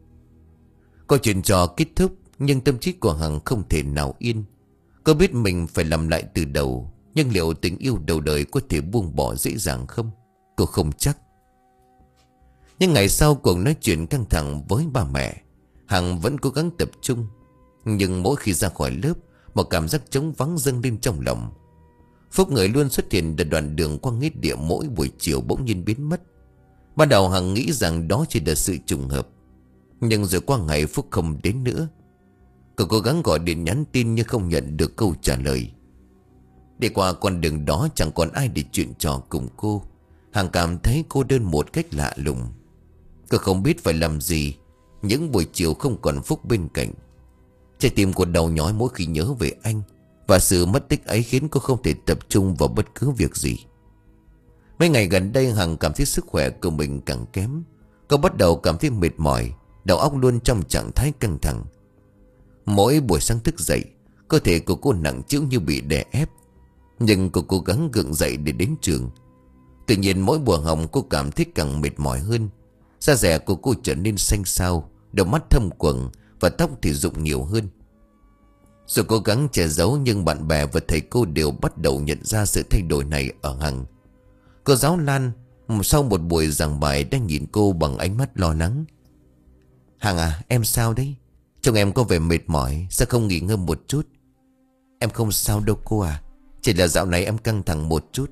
Câu chuyện trò kết thúc, nhưng tâm trí của Hằng không thể nào yên. Cô biết mình phải làm lại từ đầu, nhưng liệu tình yêu đầu đời có thể buông bỏ dễ dàng không? Cô không chắc. Nhưng ngày sau cuộc nói chuyện căng thẳng với ba mẹ, Hằng vẫn cố gắng tập trung. Nhưng mỗi khi ra khỏi lớp, một cảm giác trống vắng dâng lên trong lòng. Phúc người luôn xuất hiện ở đoạn đường qua nghĩa địa mỗi buổi chiều bỗng nhiên biến mất. Ban đầu Hằng nghĩ rằng đó chỉ là sự trùng hợp, nhưng rồi qua ngày Phúc không đến nữa. Cô cố gắng gọi điện nhắn tin nhưng không nhận được câu trả lời. Đi qua con đường đó chẳng còn ai để chuyện trò cùng cô. Hằng cảm thấy cô đơn một cách lạ lùng. Cô không biết phải làm gì những buổi chiều không còn Phúc bên cạnh. Trái tim cô đau nhói mỗi khi nhớ về anh, và sự mất tích ấy khiến cô không thể tập trung vào bất cứ việc gì. Mấy ngày gần đây Hằng cảm thấy sức khỏe của mình càng kém. Cô bắt đầu cảm thấy mệt mỏi, đầu óc luôn trong trạng thái căng thẳng. Mỗi buổi sáng thức dậy, cơ thể của cô nặng trĩu như bị đè ép. Nhưng cô cố gắng gượng dậy để đến trường. Tự nhiên mỗi buổi học cô cảm thấy càng mệt mỏi hơn. Da dẻ của cô trở nên xanh xao, đôi mắt thâm quầng, và tóc thì rụng nhiều hơn. Dù cố gắng che giấu, nhưng bạn bè và thầy cô đều bắt đầu nhận ra sự thay đổi này ở Hằng. Cô giáo Lan sau một buổi giảng bài đang nhìn cô bằng ánh mắt lo lắng. Hằng à, em sao đấy? Trông em có vẻ mệt mỏi, sao không nghỉ ngơi một chút? Em không sao đâu cô à, chỉ là dạo này em căng thẳng một chút.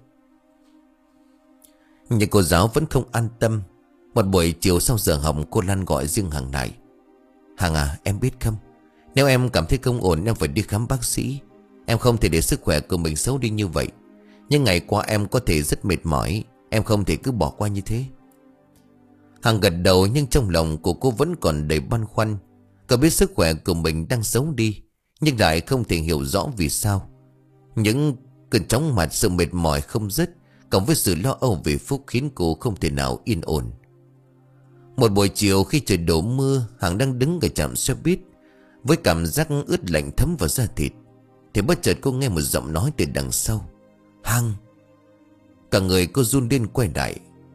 Nhưng cô giáo vẫn không an tâm. Một buổi chiều sau giờ học, cô Lan gọi riêng Hằng lại. Hằng à, em biết không, nếu em cảm thấy không ổn em phải đi khám bác sĩ. Em không thể để sức khỏe của mình xấu đi như vậy. Nhưng ngày qua em có thể rất mệt mỏi, em không thể cứ bỏ qua như thế. Hằng gật đầu, nhưng trong lòng của cô vẫn còn đầy băn khoăn. Cô biết sức khỏe của mình đang xấu đi, nhưng lại không thể hiểu rõ vì sao. Những cơn chóng mặt, sự mệt mỏi không dứt, cộng với sự lo âu về Phúc khiến cô không thể nào yên ổn. Một buổi chiều khi trời đổ mưa, Hằng đang đứng ở trạm xe buýt với cảm giác ướt lạnh thấm vào da thịt, thì bất chợt cô nghe một giọng nói từ đằng sau. Hằng! Cả người cô run lên quay lại.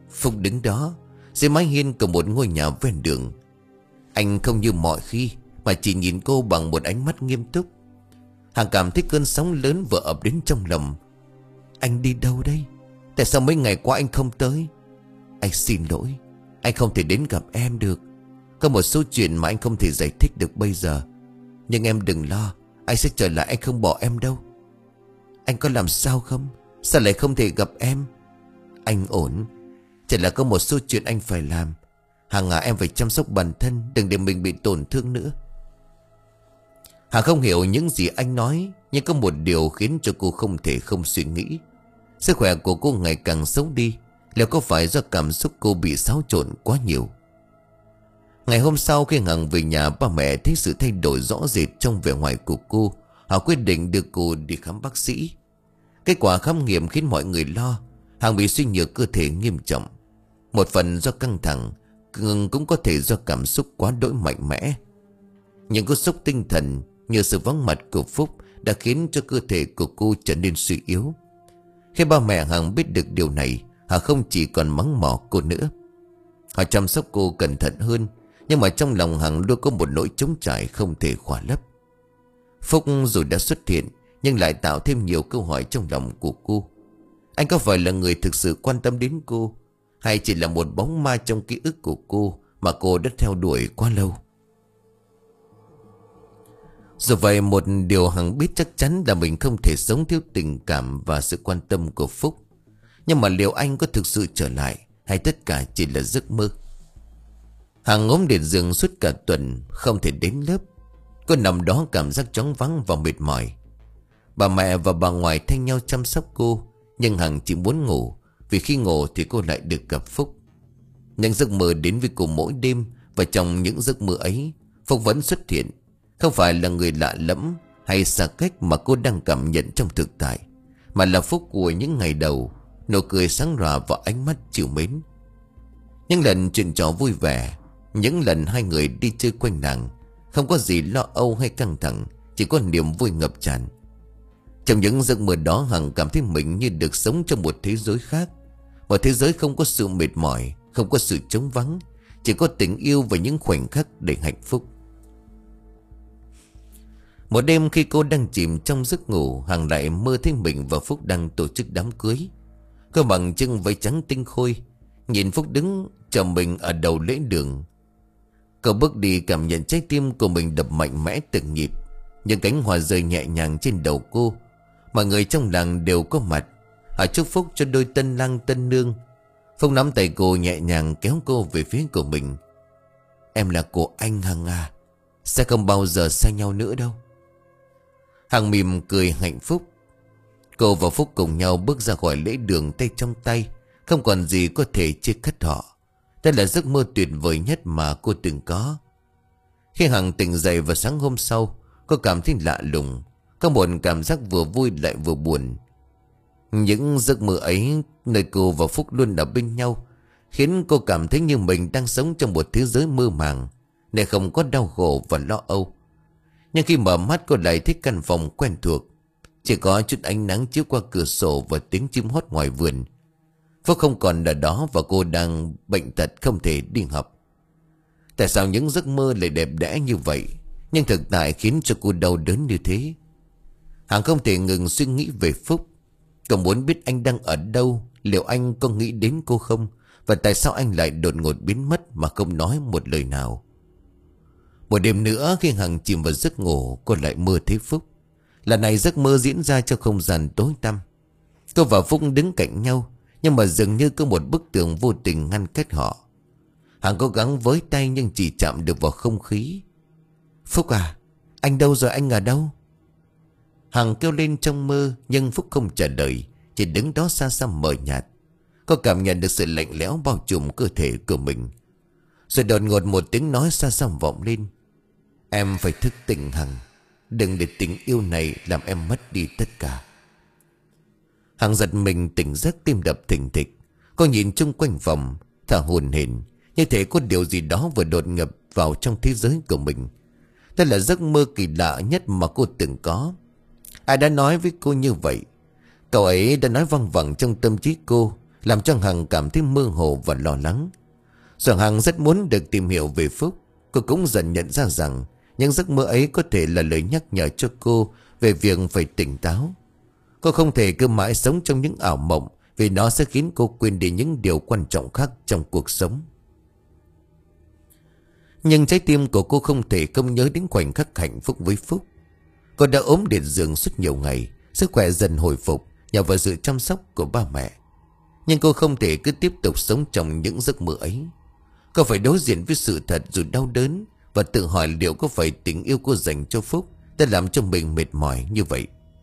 Phúc đứng đó dưới mái hiên của một ngôi nhà ven đường. Anh không như mọi khi mà chỉ nhìn cô bằng một ánh mắt nghiêm túc. Hằng cảm thấy cơn sóng lớn vừa ập đến trong lòng. Anh đi đâu đây? Tại sao mấy ngày qua anh không tới? Anh xin lỗi, anh không thể đến gặp em được. Có một số chuyện mà anh không thể giải thích được bây giờ. Nhưng em đừng lo, anh sẽ trở lại, anh không bỏ em đâu. Anh có làm sao không? Sao lại không thể gặp em? Anh ổn, chỉ là có một số chuyện anh phải làm. Hằng à, em phải chăm sóc bản thân, đừng để mình bị tổn thương nữa. Hằng không hiểu những gì anh nói, nhưng có một điều khiến cho cô không thể không suy nghĩ. Sức khỏe của cô ngày càng xấu đi. Liệu có phải do cảm xúc cô bị xáo trộn quá nhiều? Ngày hôm sau khi Hằng về nhà, ba mẹ thấy sự thay đổi rõ rệt trong vẻ ngoài của cô. Họ quyết định đưa cô đi khám bác sĩ. Kết quả khám nghiệm khiến mọi người lo. Hằng bị suy nhược cơ thể nghiêm trọng. Một phần do căng thẳng, cũng có thể do cảm xúc quá đỗi mạnh mẽ. Những cú sốc tinh thần như sự vắng mặt của Phúc đã khiến cho cơ thể của cô trở nên suy yếu. Khi ba mẹ Hằng biết được điều này, họ không chỉ còn mắng mỏ cô nữa. Họ chăm sóc cô cẩn thận hơn, nhưng mà trong lòng Hằng luôn có một nỗi trống trải không thể khỏa lấp. Phúc dù đã xuất hiện, nhưng lại tạo thêm nhiều câu hỏi trong lòng của cô. Anh có phải là người thực sự quan tâm đến cô, hay chỉ là một bóng ma trong ký ức của cô mà cô đã theo đuổi quá lâu? Dù vậy, một điều Hằng biết chắc chắn là mình không thể sống thiếu tình cảm và sự quan tâm của Phúc. Nhưng mà liệu anh có thực sự trở lại, hay tất cả chỉ là giấc mơ? Hằng ốm liệt giường suốt cả tuần, không thể đến lớp. Cô nằm đó cảm giác chóng vắng và mệt mỏi. Bà mẹ và bà ngoại thay nhau chăm sóc cô, nhưng Hằng chỉ muốn ngủ, vì khi ngủ thì cô lại được gặp Phúc. Những giấc mơ đến với cô mỗi đêm, và trong những giấc mơ ấy, Phúc vẫn xuất hiện. Không phải là người lạ lẫm hay xa cách mà cô đang cảm nhận trong thực tại, mà là Phúc của những ngày đầu, nụ cười sáng rỡ và ánh mắt trìu mến. Những lần chuyện trò vui vẻ, những lần hai người đi chơi quanh làng, không có gì lo âu hay căng thẳng, chỉ có niềm vui ngập tràn. Trong những giấc mơ đó, Hằng cảm thấy mình như được sống trong một thế giới khác. Một thế giới không có sự mệt mỏi, không có sự trống vắng, chỉ có tình yêu và những khoảnh khắc đầy hạnh phúc. Một đêm khi cô đang chìm trong giấc ngủ, Hằng lại mơ thấy mình và Phúc đang tổ chức đám cưới. Cô bằng chân váy trắng tinh khôi, nhìn Phúc đứng chờ mình ở đầu lễ đường. Cô bước đi cảm nhận trái tim của mình đập mạnh mẽ từng nhịp. Những cánh hoa rơi nhẹ nhàng trên đầu cô. Mọi người trong làng đều có mặt. Họ chúc phúc cho đôi tân lang tân nương. Phúc nắm tay cô nhẹ nhàng kéo cô về phía của mình. Em là của anh Hằng à, sẽ không bao giờ xa nhau nữa đâu. Hằng mỉm cười hạnh phúc. Cô và Phúc cùng nhau bước ra khỏi lễ đường tay trong tay. Không còn gì có thể chia cắt họ. Đây là giấc mơ tuyệt vời nhất mà cô từng có. Khi Hằng tỉnh dậy vào sáng hôm sau, cô cảm thấy lạ lùng. Có một cảm giác vừa vui lại vừa buồn. Những giấc mơ ấy, nơi cô và Phúc luôn ở bên nhau, khiến cô cảm thấy như mình đang sống trong một thế giới mơ màng, để không có đau khổ và lo âu. Nhưng khi mở mắt, cô lại thấy căn phòng quen thuộc. Chỉ có chút ánh nắng chiếu qua cửa sổ và tiếng chim hót ngoài vườn. Phúc không còn ở đó và cô đang bệnh tật không thể đi học. Tại sao những giấc mơ lại đẹp đẽ như vậy, nhưng thực tại khiến cho cô đau đớn như thế? Hằng không thể ngừng suy nghĩ về Phúc. Cô muốn biết anh đang ở đâu, liệu anh có nghĩ đến cô không, và tại sao anh lại đột ngột biến mất mà không nói một lời nào. Một đêm nữa, khi Hằng chìm vào giấc ngủ, cô lại mơ thấy Phúc. Lần này giấc mơ diễn ra trong không gian tối tăm. Cô và Phúc đứng cạnh nhau, nhưng mà dường như có một bức tường vô tình ngăn cách họ. Hằng cố gắng với tay nhưng chỉ chạm được vào không khí. Phúc à, anh đâu rồi, anh ở đâu? Hằng kêu lên trong mơ, nhưng Phúc không trả lời, chỉ đứng đó xa xa mờ nhạt. Cô cảm nhận được sự lạnh lẽo bao trùm cơ thể của mình. Rồi đột ngột một tiếng nói xa xăm vọng lên. Em phải thức tỉnh Hằng, đừng để tình yêu này làm em mất đi tất cả. Hằng giật mình tỉnh giấc, tim đập thình thịch. Cô nhìn chung quanh phòng, thở hổn hển, như thể có điều gì đó vừa đột nhập vào trong thế giới của mình. Đây là giấc mơ kỳ lạ nhất mà cô từng có. Ai đã nói với cô như vậy? Cậu ấy đã nói văng vẳng trong tâm trí cô, làm cho Hằng cảm thấy mơ hồ và lo lắng. Rồi Hằng rất muốn được tìm hiểu về Phúc. Cô cũng dần nhận ra rằng những giấc mơ ấy có thể là lời nhắc nhở cho cô về việc phải tỉnh táo. Cô không thể cứ mãi sống trong những ảo mộng, vì nó sẽ khiến cô quên đi những điều quan trọng khác trong cuộc sống. Nhưng trái tim của cô không thể không nhớ đến khoảnh khắc hạnh phúc với Phúc. Cô đã ốm liệt giường suốt nhiều ngày, sức khỏe dần hồi phục nhờ vào sự chăm sóc của ba mẹ. Nhưng cô không thể cứ tiếp tục sống trong những giấc mơ ấy. Cô phải đối diện với sự thật dù đau đớn, và tự hỏi liệu có phải tình yêu cô dành cho Phúc đã làm cho mình mệt mỏi như vậy.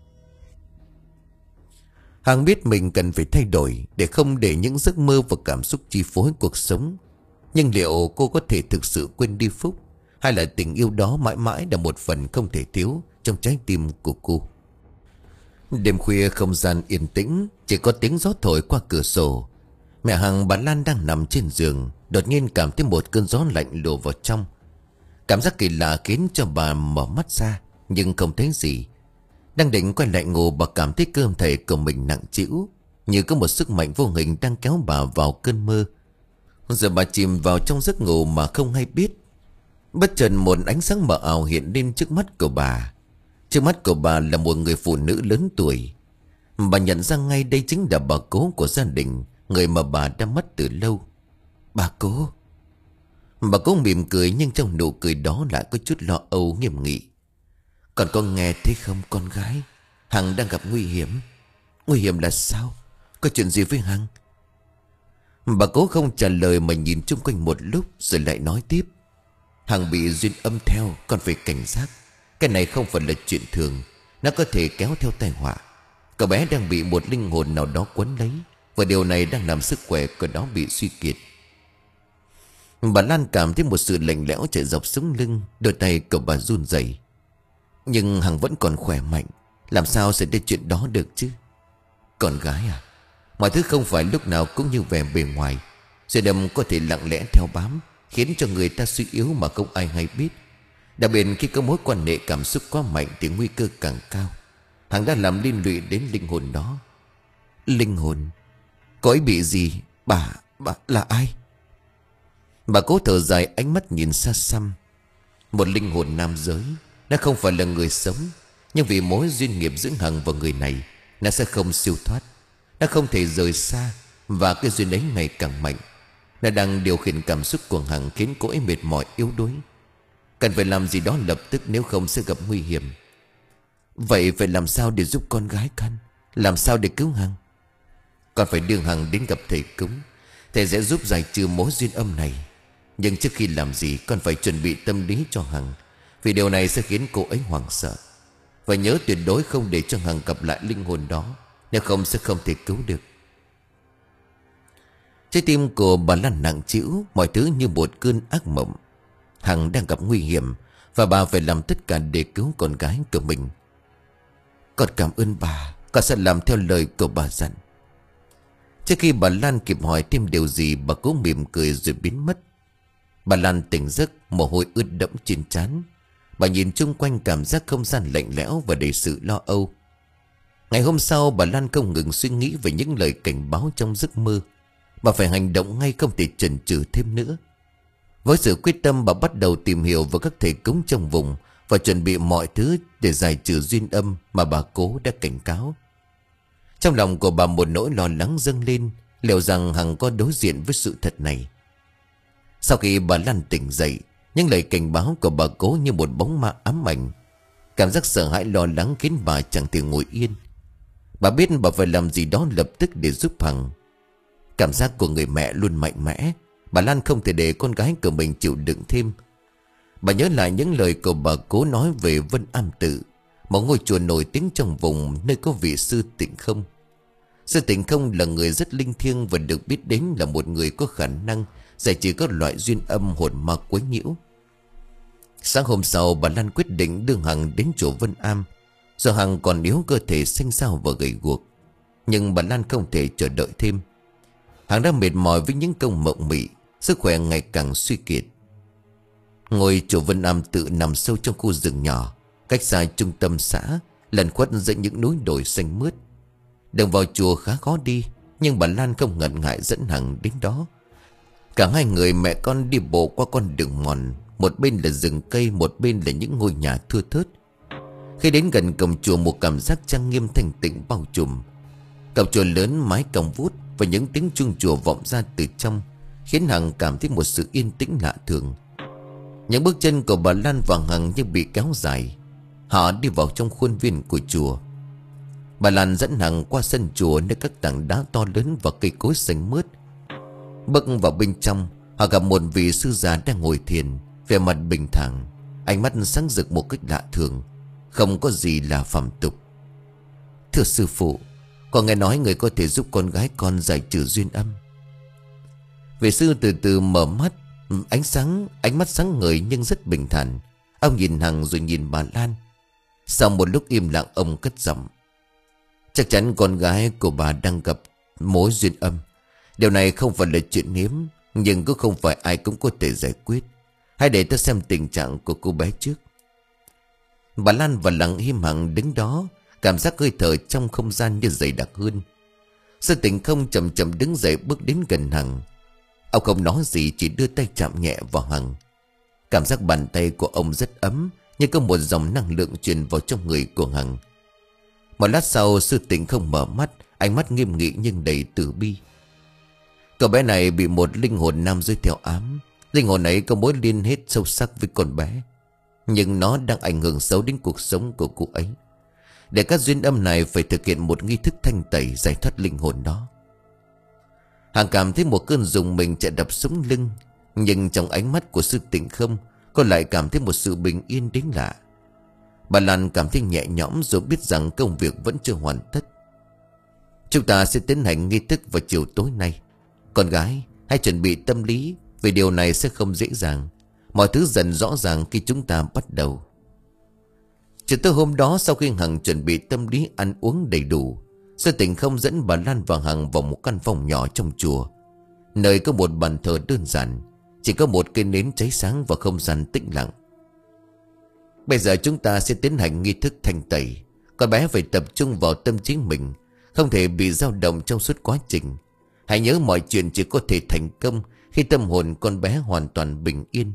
Hằng biết mình cần phải thay đổi để không để những giấc mơ và cảm xúc chi phối cuộc sống. Nhưng liệu cô có thể thực sự quên đi Phúc, hay là tình yêu đó mãi mãi là một phần không thể thiếu trong trái tim của cô? Đêm khuya không gian yên tĩnh, chỉ có tiếng gió thổi qua cửa sổ. Mẹ Hằng, bà Lan đang nằm trên giường, đột nhiên cảm thấy một cơn gió lạnh lùa vào trong. Cảm giác kỳ lạ khiến cho bà mở mắt ra, nhưng không thấy gì. Đang định quay lại ngủ, bà cảm thấy cơ thể của mình nặng trĩu, như có một sức mạnh vô hình đang kéo bà vào cơn mơ. Giờ bà chìm vào trong giấc ngủ mà không hay biết. Bất chợt một ánh sáng mờ ảo hiện lên trước mắt của bà. Trước mắt của bà là một người phụ nữ lớn tuổi. Bà nhận ra ngay đây chính là bà Cố của gia đình, người mà bà đã mất từ lâu. Bà Cố. Bà Cố mỉm cười, nhưng trong nụ cười đó lại có chút lo âu nghiêm nghị. Còn con nghe thấy không con gái? Hằng đang gặp nguy hiểm. Nguy hiểm là sao? Có chuyện gì với Hằng? Bà Cố không trả lời mà nhìn chung quanh một lúc rồi lại nói tiếp. Hằng bị duyên âm theo, con phải cảnh giác. Cái này không phải là chuyện thường, nó có thể kéo theo tai họa. Cậu bé đang bị một linh hồn nào đó quấn lấy, và điều này đang làm sức khỏe của nó bị suy kiệt. Bà Lan cảm thấy một sự lạnh lẽo chạy dọc sống lưng, đôi tay của bà run rẩy. Nhưng Hằng vẫn còn khỏe mạnh, làm sao sẽ đến chuyện đó được chứ? Con gái à, mọi thứ không phải lúc nào cũng như vẻ bề ngoài. Sự đầm có thể lặng lẽ theo bám, khiến cho người ta suy yếu mà không ai hay biết. Đặc biệt khi có mối quan hệ cảm xúc quá mạnh thì nguy cơ càng cao. Hằng đã làm liên lụy đến linh hồn đó. Linh hồn? Có ấy bị gì? Bà, bà là ai? Bà Cố thở dài, ánh mắt nhìn xa xăm. Một linh hồn nam giới. Nó không phải là người sống, nhưng vì mối duyên nghiệp giữa Hằng và người này, nó sẽ không siêu thoát. Nó không thể rời xa, và cái duyên ấy ngày càng mạnh. Nó đang điều khiển cảm xúc của Hằng, khiến cô ấy mệt mỏi yếu đuối. Cần phải làm gì đó lập tức, nếu không sẽ gặp nguy hiểm. Vậy phải làm sao để giúp con gái con? Làm sao để cứu Hằng? Con phải đưa Hằng đến gặp thầy cúng. Thầy sẽ giúp giải trừ mối duyên âm này. Nhưng trước khi làm gì, con phải chuẩn bị tâm lý cho Hằng, vì điều này sẽ khiến cô ấy hoảng sợ. Và nhớ tuyệt đối không để cho Hằng gặp lại linh hồn đó, nếu không sẽ không thể cứu được. Trái tim của bà Lan nặng trĩu, mọi thứ như một cơn ác mộng. Hằng đang gặp nguy hiểm, và bà phải làm tất cả để cứu con gái của mình. Con cảm ơn bà, con sẽ làm theo lời của bà dặn. Trước khi bà Lan kịp hỏi thêm điều gì, bà Cố mỉm cười rồi biến mất. Bà Lan tỉnh giấc, mồ hôi ướt đẫm trên trán. Bà nhìn chung quanh, cảm giác không gian lạnh lẽo và đầy sự lo âu. Ngày hôm sau, bà Lan không ngừng suy nghĩ về những lời cảnh báo trong giấc mơ. Bà phải hành động ngay, không thể chần chừ thêm nữa. Với sự quyết tâm, bà bắt đầu tìm hiểu về các thầy cúng trong vùng và chuẩn bị mọi thứ để giải trừ duyên âm mà bà Cố đã cảnh cáo. Trong lòng của bà một nỗi lo lắng dâng lên, liệu rằng Hằng có đối diện với sự thật này. Sau khi bà Lan tỉnh dậy, những lời cảnh báo của bà Cố như một bóng ma ám ảnh. Cảm giác sợ hãi lo lắng khiến bà chẳng thể ngồi yên. Bà biết bà phải làm gì đó lập tức để giúp Hằng. Cảm giác của người mẹ luôn mạnh mẽ. Bà Lan không thể để con gái của mình chịu đựng thêm. Bà nhớ lại những lời của bà Cố nói về Vân Am Tự, một ngôi chùa nổi tiếng trong vùng, nơi có vị sư Tịnh Không. Sư Tịnh Không là người rất linh thiêng, và được biết đến là một người có khả năng giải trừ các loại duyên âm hồn ma quấy nhiễu. Sáng hôm sau, bà Lan quyết định đưa Hằng đến chùa Vân Am. Do Hằng còn yếu, cơ thể xanh xao và gầy guộc, nhưng bà Lan không thể chờ đợi thêm. Hằng đã mệt mỏi với những công mộng mị, sức khỏe ngày càng suy kiệt. Ngôi chùa Vân Am Tự nằm sâu trong khu rừng nhỏ, cách xa trung tâm xã, lẩn khuất giữa những núi đồi xanh mướt. Đường vào chùa khá khó đi, Nhưng bà Lan không ngần ngại dẫn Hằng đến đó. Cả hai người mẹ con đi bộ qua con đường mòn. Một bên là rừng cây, một bên là những ngôi nhà thưa thớt. Khi đến gần cổng chùa, một cảm giác trang nghiêm thanh tịnh bao trùm. Cổng chùa lớn, mái cong vút và những tiếng chuông chùa vọng ra từ trong, khiến Hằng cảm thấy một sự yên tĩnh lạ thường. Những bước chân của bà Lan và Hằng như bị kéo dài. Họ đi vào trong khuôn viên của chùa. Bà Lan dẫn Hằng qua sân chùa, nơi các tảng đá to lớn và cây cối xanh mướt. Bước vào bên trong, họ gặp một vị sư già đang ngồi thiền, vẻ mặt bình thản, ánh mắt sáng rực một cách lạ thường, không có gì là phàm tục. "Thưa sư phụ, con nghe nói người có thể giúp con gái con giải trừ duyên âm." Vị sư từ từ mở mắt, ánh sáng ánh mắt sáng ngời nhưng rất bình thản. Ông nhìn Hằng rồi nhìn bà Lan. Sau một lúc im lặng, ông cất giọng: "Chắc chắn con gái của bà đang gặp mối duyên âm. Điều này không phải là chuyện hiếm, nhưng cũng không phải ai cũng có thể giải quyết. Hãy để ta xem tình trạng của cô bé trước." Bà Lan và Lặng im lặng đứng đó, cảm giác hơi thở trong không gian như dày đặc hơn. Sư Tịnh Không chậm chậm đứng dậy, bước đến gần Hằng. Ông không nói gì, chỉ đưa tay chạm nhẹ vào Hằng. Cảm giác bàn tay của ông rất ấm, như có một dòng năng lượng truyền vào trong người của Hằng. Một lát sau, Sư Tịnh Không mở mắt, ánh mắt nghiêm nghị nhưng đầy từ bi. Cậu bé này bị một linh hồn nam giới theo ám. Linh hồn ấy có mối liên hệ sâu sắc với con bé, nhưng nó đang ảnh hưởng xấu đến cuộc sống của cô ấy. Để các duyên âm này phải thực hiện một nghi thức thanh tẩy, giải thoát linh hồn đó. Hằng cảm thấy một cơn rùng mình chạy đập sống lưng, nhưng trong ánh mắt của Sư Tịnh Không, cô lại cảm thấy một sự bình yên đến lạ. Bà Lan cảm thấy nhẹ nhõm rồi biết rằng công việc vẫn chưa hoàn tất. "Chúng ta sẽ tiến hành nghi thức vào chiều tối nay. Con gái, hãy chuẩn bị tâm lý, vì điều này sẽ không dễ dàng. Mọi thứ dần rõ ràng khi chúng ta bắt đầu." Chiều tối hôm đó, sau khi Hằng chuẩn bị tâm lý ăn uống đầy đủ, Sư Tịnh Không dẫn bà Lan và Hằng vào một căn phòng nhỏ trong chùa, nơi có một bàn thờ đơn giản, chỉ có một cây nến cháy sáng và không gian tĩnh lặng. "Bây giờ chúng ta sẽ tiến hành nghi thức thanh tẩy. Con bé phải tập trung vào tâm trí mình, không thể bị dao động trong suốt quá trình. Hãy nhớ mọi chuyện chỉ có thể thành công khi tâm hồn con bé hoàn toàn bình yên."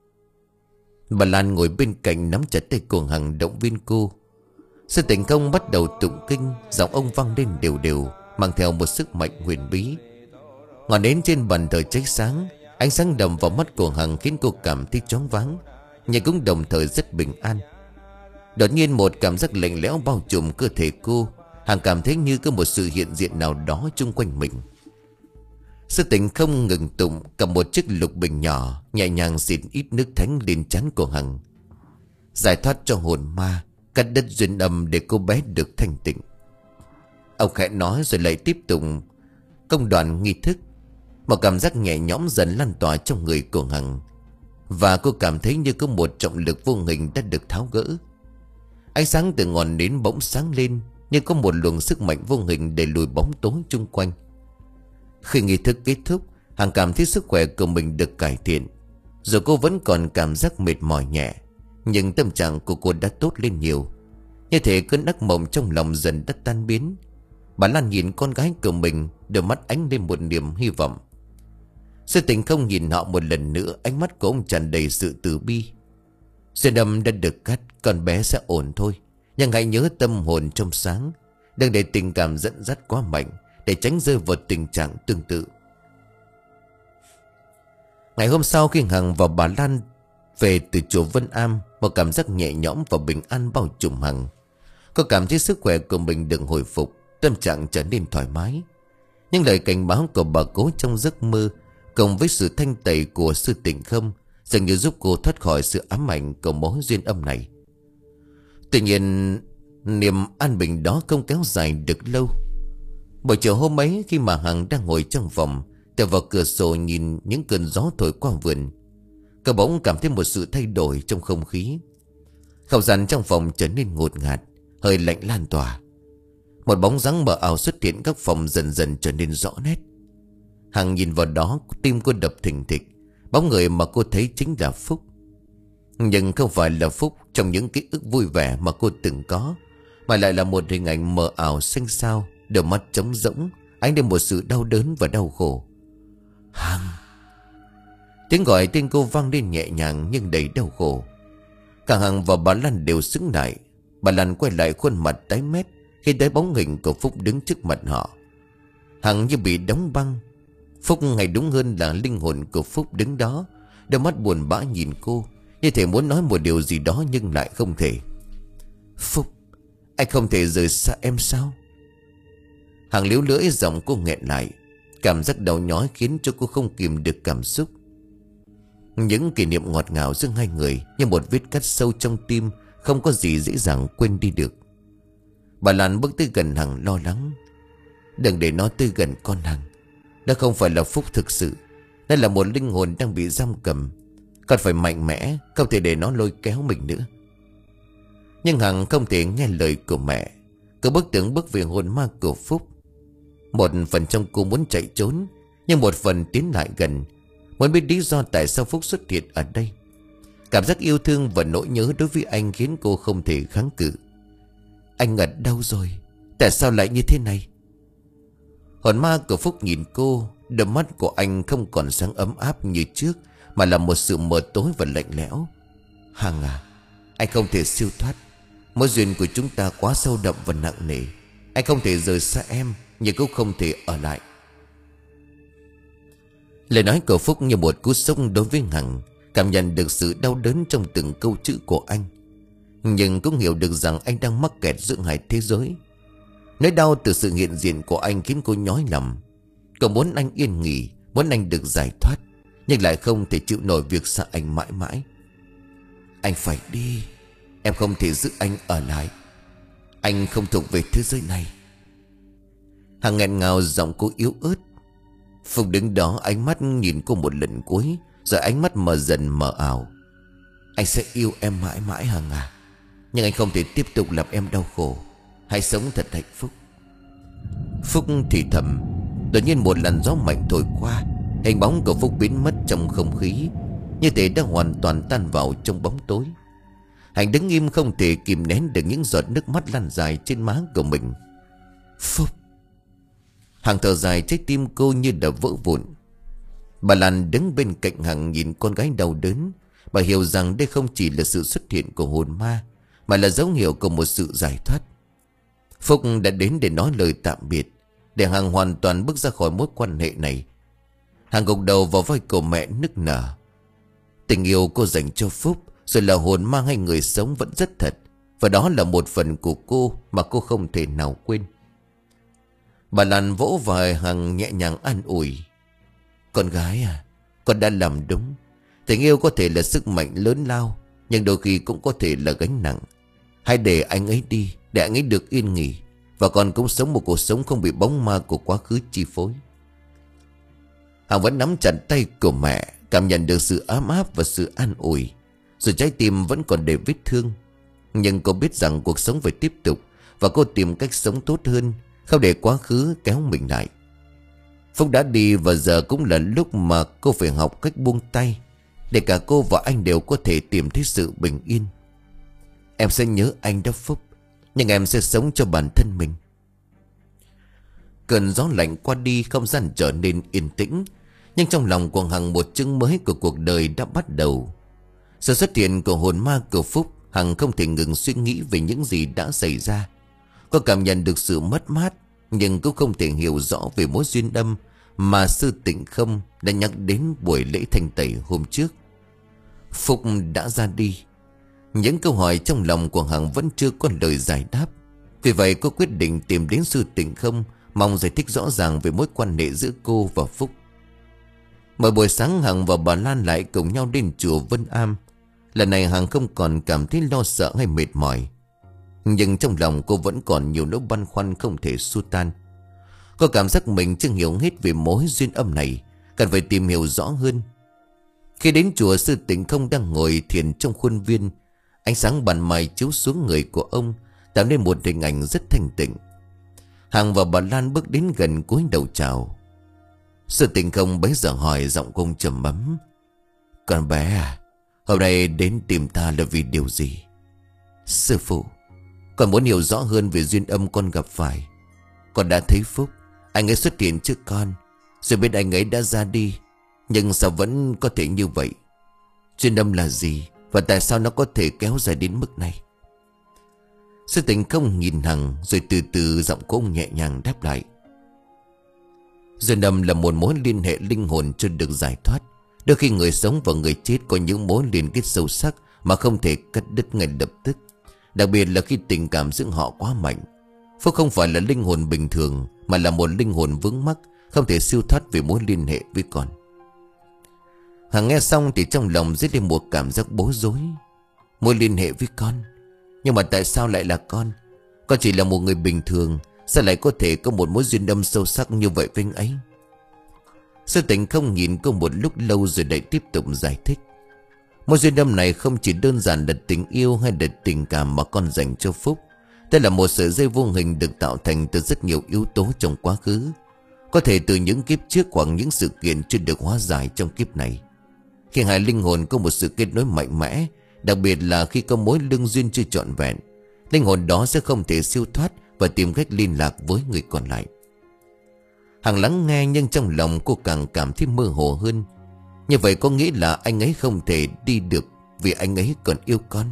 Bà Lan ngồi bên cạnh nắm chặt tay của Hằng, động viên cô. Sư Tịnh Không bắt đầu tụng kinh, giọng ông vang lên đều đều, mang theo một sức mạnh huyền bí. Ngọn nến trên bàn thờ cháy sáng, ánh sáng đầm vào mắt của Hằng khiến cô cảm thấy choáng váng, nhưng cũng đồng thời rất bình an. Đột nhiên một cảm giác lạnh lẽo bao trùm cơ thể cô. Hằng cảm thấy như có một sự hiện diện nào đó chung quanh mình. Sư Tịnh Không ngừng tụng, cầm một chiếc lục bình nhỏ, nhẹ nhàng xịt ít nước thánh lên trán của Hằng. "Giải thoát cho hồn ma, cắt đứt duyên âm để cô bé được thanh tịnh." Ông khẽ nói rồi lại tiếp tục công đoạn nghi thức. Một cảm giác nhẹ nhõm dần lan tỏa trong người của Hằng, và cô cảm thấy như có một trọng lực vô hình đã được tháo gỡ. Ánh sáng từ ngọn nến bỗng sáng lên, như có một luồng sức mạnh vô hình để lùi bóng tối chung quanh. Khi nghi thức kết thúc, Hằng cảm thấy sức khỏe của mình được cải thiện. Dù cô vẫn còn cảm giác mệt mỏi nhẹ, nhưng tâm trạng của cô đã tốt lên nhiều. Như thể cơn ác mộng trong lòng dần đã tan biến. Bà Lan nhìn con gái của mình, đôi mắt ánh lên một niềm hy vọng. Sư Tịnh Không nhìn họ một lần nữa, ánh mắt của ông tràn đầy sự từ bi. "Duyên âm đã được cắt, con bé sẽ ổn thôi. Nhưng hãy nhớ tâm hồn trong sáng, đừng để tình cảm dẫn dắt quá mạnh, để tránh rơi vào tình trạng tương tự." Ngày hôm sau, khi Hằng và bà Lan về từ chùa Vân Am, một cảm giác nhẹ nhõm và bình an bao trùm Hằng. Cô cảm thấy sức khỏe của mình được hồi phục, tâm trạng trở nên thoải mái. Nhưng lời cảnh báo của bà cố trong giấc mơ, cộng với sự thanh tẩy của Sư Tịnh Không, dường như giúp cô thoát khỏi sự ám ảnh của mối duyên âm này. Tuy nhiên, niềm an bình đó không kéo dài được lâu. Buổi chiều hôm ấy, khi mà Hằng đang ngồi trong phòng, tựa vào cửa sổ nhìn những cơn gió thổi qua vườn, cô bỗng cảm thấy một sự thay đổi trong không khí. Không gian trong phòng trở nên ngột ngạt, hơi lạnh lan tỏa. Một bóng dáng mờ ảo xuất hiện, các phòng dần dần trở nên rõ nét. Hằng nhìn vào đó, tim cô đập thình thịch. Bóng người mà cô thấy chính là Phúc. Nhưng không phải là Phúc trong những ký ức vui vẻ mà cô từng có, mà lại là một hình ảnh mờ ảo xanh xao, đôi mắt trống rỗng, ánh lên một sự đau đớn và đau khổ. Hằng. Tiếng gọi tên cô vang lên nhẹ nhàng nhưng đầy đau khổ. Cả Hằng và bà Lan đều sững lại. Bà Lan quay lại, khuôn mặt tái mét khi thấy bóng hình của Phúc đứng trước mặt họ. Hằng như bị đóng băng. Phúc, hay đúng hơn là linh hồn của Phúc đứng đó, đôi mắt buồn bã nhìn cô, như thể muốn nói một điều gì đó nhưng lại không thể. Phúc, anh không thể rời xa em sao? Hằng líu lưỡi, giọng cô nghẹn lại. Cảm giác đau nhói khiến cho cô không kìm được cảm xúc. Những kỷ niệm ngọt ngào giữa hai người như một vết cắt sâu trong tim, không có gì dễ dàng quên đi được. Bà Lan bước tới gần Hằng lo lắng. Đừng để nó tới gần con Hằng. Đó không phải là Phúc thực sự. Đó là một linh hồn đang bị giam cầm. Con phải mạnh mẽ, không thể để nó lôi kéo mình nữa. Nhưng Hằng không thể nghe lời của mẹ. Cứ bức tưởng bước về hồn ma của Phúc. Một phần trong cô muốn chạy trốn, nhưng một phần tiến lại gần, muốn biết lý do tại sao Phúc xuất hiện ở đây. Cảm giác yêu thương và nỗi nhớ đối với anh khiến cô không thể kháng cự. Anh ở đâu rồi? Tại sao lại như thế này? Hồn ma của Phúc nhìn cô. Đôi mắt của anh không còn sáng ấm áp như trước, mà là một sự mờ tối và lạnh lẽo. Hằng à, anh không thể siêu thoát. Mối duyên của chúng ta quá sâu đậm và nặng nề. Anh không thể rời xa em, nhưng cũng không thể ở lại. Lời nói của Phúc như một cú sốc đối với Hằng. Cảm nhận được sự đau đớn trong từng câu chữ của anh, nhưng cũng hiểu được rằng anh đang mắc kẹt giữa hai thế giới. Nỗi đau từ sự hiện diện của anh khiến cô nhói lòng. Cô muốn anh yên nghỉ, muốn anh được giải thoát, nhưng lại không thể chịu nổi việc xa anh mãi mãi. Anh phải đi. Em không thể giữ anh ở lại. Anh không thuộc về thế giới này. Hằng nghẹn ngào, giọng cô yếu ớt. Phúc đứng đó, ánh mắt nhìn cô một lần cuối, rồi ánh mắt mờ dần mờ ảo. Anh sẽ yêu em mãi mãi Hằng à. Nhưng anh không thể tiếp tục làm em đau khổ. Hãy sống thật hạnh phúc. Phúc thì thầm. Đột nhiên một làn gió mạnh thổi qua, hình bóng của Phúc biến mất trong không khí, như thể đã hoàn toàn tan vào trong bóng tối. Hạnh đứng im, không thể kìm nén được những giọt nước mắt lan dài trên má của mình. Phúc. Hằng thở dài, trái tim cô như đã vỡ vụn. Bà Lan đứng bên cạnh Hằng nhìn con gái đau đớn. Bà hiểu rằng đây không chỉ là sự xuất hiện của hồn ma, mà là dấu hiệu của một sự giải thoát. Phúc đã đến để nói lời tạm biệt, để Hằng hoàn toàn bước ra khỏi mối quan hệ này. Hằng gục đầu vào vai của mẹ nức nở. Tình yêu cô dành cho Phúc, rồi là hồn ma hay người sống, vẫn rất thật. Và đó là một phần của cô mà cô không thể nào quên. Bà Lan vỗ vào Hằng nhẹ nhàng an ủi. Con gái à, con đã làm đúng. Tình yêu có thể là sức mạnh lớn lao, nhưng đôi khi cũng có thể là gánh nặng. Hãy để anh ấy đi, để anh ấy được yên nghỉ, và con cũng sống một cuộc sống không bị bóng ma của quá khứ chi phối. Hằng vẫn nắm chặt tay của mẹ, cảm nhận được sự ấm áp và sự an ủi. Rồi trái tim vẫn còn để vết thương. Nhưng cô biết rằng cuộc sống phải tiếp tục, và cô tìm cách sống tốt hơn, không để quá khứ kéo mình lại. Phúc đã đi, và giờ cũng là lúc mà cô phải học cách buông tay, để cả cô và anh đều có thể tìm thấy sự bình yên. Em sẽ nhớ anh đó Phúc, nhưng em sẽ sống cho bản thân mình. Cơn gió lạnh qua đi, không gian trở nên yên tĩnh. Nhưng trong lòng của Hằng, một chương mới của cuộc đời đã bắt đầu. Sự xuất hiện của hồn ma của Phúc, Hằng không thể ngừng suy nghĩ về những gì đã xảy ra. Cô cảm nhận được sự mất mát, nhưng cũng không thể hiểu rõ về mối duyên âm mà sư Tịnh Không đã nhắc đến buổi lễ thanh tẩy hôm trước. Phúc đã ra đi. Những câu hỏi trong lòng của Hằng vẫn chưa có lời giải đáp. Vì vậy cô quyết định tìm đến sư Tịnh Không, mong giải thích rõ ràng về mối quan hệ giữa cô và Phúc. Mỗi buổi sáng Hằng và bà Lan lại cùng nhau đến chùa Vân Am. Lần này Hằng không còn cảm thấy lo sợ hay mệt mỏi, nhưng trong lòng cô vẫn còn nhiều nỗi băn khoăn không thể xua tan. Cô cảm giác mình chưa hiểu hết về mối duyên âm này, cần phải tìm hiểu rõ hơn. Khi đến chùa, sư Tịnh Không đang ngồi thiền trong khuôn viên. Ánh sáng ban mai chiếu xuống người của ông, tạo nên một hình ảnh rất thanh tịnh. Hằng và bà Lan bước đến gần, cúi đầu chào. Sư Tịnh Không bấy giờ hỏi, giọng cô trầm ấm. Con bé à, hôm nay đến tìm ta là vì điều gì? Sư phụ, con muốn hiểu rõ hơn về duyên âm con gặp phải. Con đã thấy Phúc, Anh ấy xuất hiện trước con, rồi biết anh ấy đã ra đi. Nhưng sao vẫn có thể như vậy? Duyên âm là gì? Và tại sao nó có thể kéo dài đến mức này? Sư Tịnh không nhìn Hằng, rồi từ từ giọng của ông nhẹ nhàng đáp lại. Duyên âm là một mối liên hệ linh hồn chưa được giải thoát. Đôi khi người sống và người chết có những mối liên kết sâu sắc mà không thể cắt đứt ngay lập tức. Đặc biệt là khi tình cảm giữa họ quá mạnh. Phúc không phải là linh hồn bình thường, mà là một linh hồn vướng mắc, không thể siêu thoát về mối liên hệ với con. Hằng nghe xong thì trong lòng dấy lên một cảm giác bối rối. Mối liên hệ với con? Nhưng mà tại sao lại là con? Con chỉ là một người bình thường, sao lại có thể có một mối duyên âm sâu sắc như vậy với anh ấy? Sư Tịnh không nhìn cô một lúc lâu rồi lại tiếp tục giải thích. Mối duyên âm này không chỉ đơn giản là tình yêu hay là tình cảm mà con dành cho Phúc. Đây là một sợi dây vô hình được tạo thành từ rất nhiều yếu tố trong quá khứ. Có thể từ những kiếp trước hoặc những sự kiện chưa được hóa giải trong kiếp này. Khi hai linh hồn có một sự kết nối mạnh mẽ, đặc biệt là khi có mối lương duyên chưa trọn vẹn, linh hồn đó sẽ không thể siêu thoát và tìm cách liên lạc với người còn lại. Hằng lắng nghe nhưng trong lòng cô càng cảm thấy mơ hồ hơn. Như vậy có nghĩa là anh ấy không thể đi được vì anh ấy còn yêu con?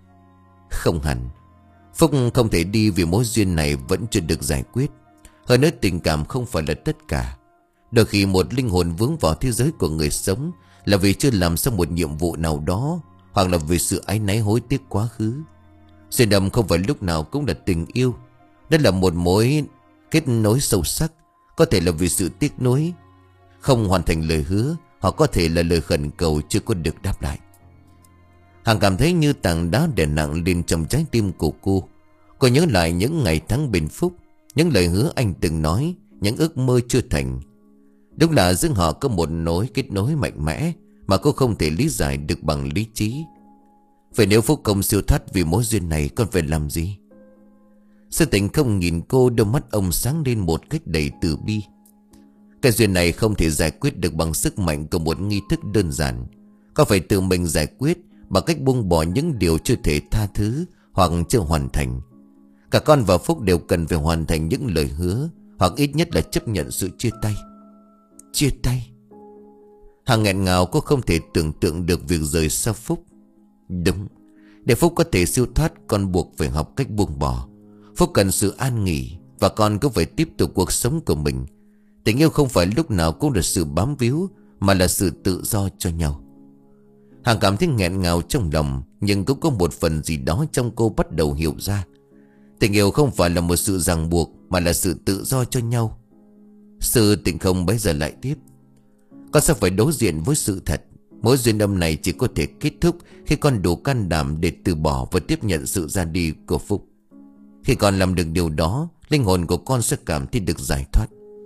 Không hẳn. Phúc không thể đi vì mối duyên này vẫn chưa được giải quyết. Hơn nữa tình cảm không phải là tất cả. Đôi khi một linh hồn vướng vào thế giới của người sống là vì chưa làm xong một nhiệm vụ nào đó, hoặc là vì sự áy náy hối tiếc quá khứ. Duyên âm không phải lúc nào cũng là tình yêu. Đó là một mối kết nối sâu sắc. Có thể là vì sự tiếc nuối, không hoàn thành lời hứa, hoặc có thể là lời khẩn cầu chưa có được đáp lại. Hằng cảm thấy như tảng đá đè nặng lên trong trái tim của cô. Cô nhớ lại những ngày tháng bên Phúc, những lời hứa anh từng nói, những ước mơ chưa thành. Đúng là giữa họ có một nối kết nối mạnh mẽ mà cô không thể lý giải được bằng lý trí. Vậy nếu Phúc không siêu thoát vì mối duyên này, con phải làm gì? Sư Tịnh không nhìn cô, đôi mắt ông sáng lên một cách đầy từ bi. Cái duyên này không thể giải quyết được bằng sức mạnh của một nghi thức đơn giản. Con phải tự mình giải quyết bằng cách buông bỏ những điều chưa thể tha thứ hoặc chưa hoàn thành. Cả con và Phúc đều cần phải hoàn thành những lời hứa, hoặc ít nhất là chấp nhận sự chia tay. Chia tay? Hằng nghẹn ngào, cô không thể tưởng tượng được việc rời xa Phúc. Đúng, để Phúc có thể siêu thoát, con buộc phải học cách buông bỏ. Phúc cần sự an nghỉ, và con cũng phải tiếp tục cuộc sống của mình. Tình yêu không phải lúc nào cũng là sự bám víu, mà là sự tự do cho nhau. Hằng cảm thấy nghẹn ngào trong lòng, nhưng cũng có một phần gì đó trong cô bắt đầu hiểu ra. Tình yêu không phải là một sự ràng buộc, mà là sự tự do cho nhau. Sư Tịnh không bây giờ lại tiếp. Con sẽ phải đối diện với sự thật. Mối duyên âm này chỉ có thể kết thúc khi con đủ can đảm để từ bỏ và tiếp nhận sự ra đi của Phúc. Khi con làm được điều đó, linh hồn của con sẽ cảm thấy được giải thoát.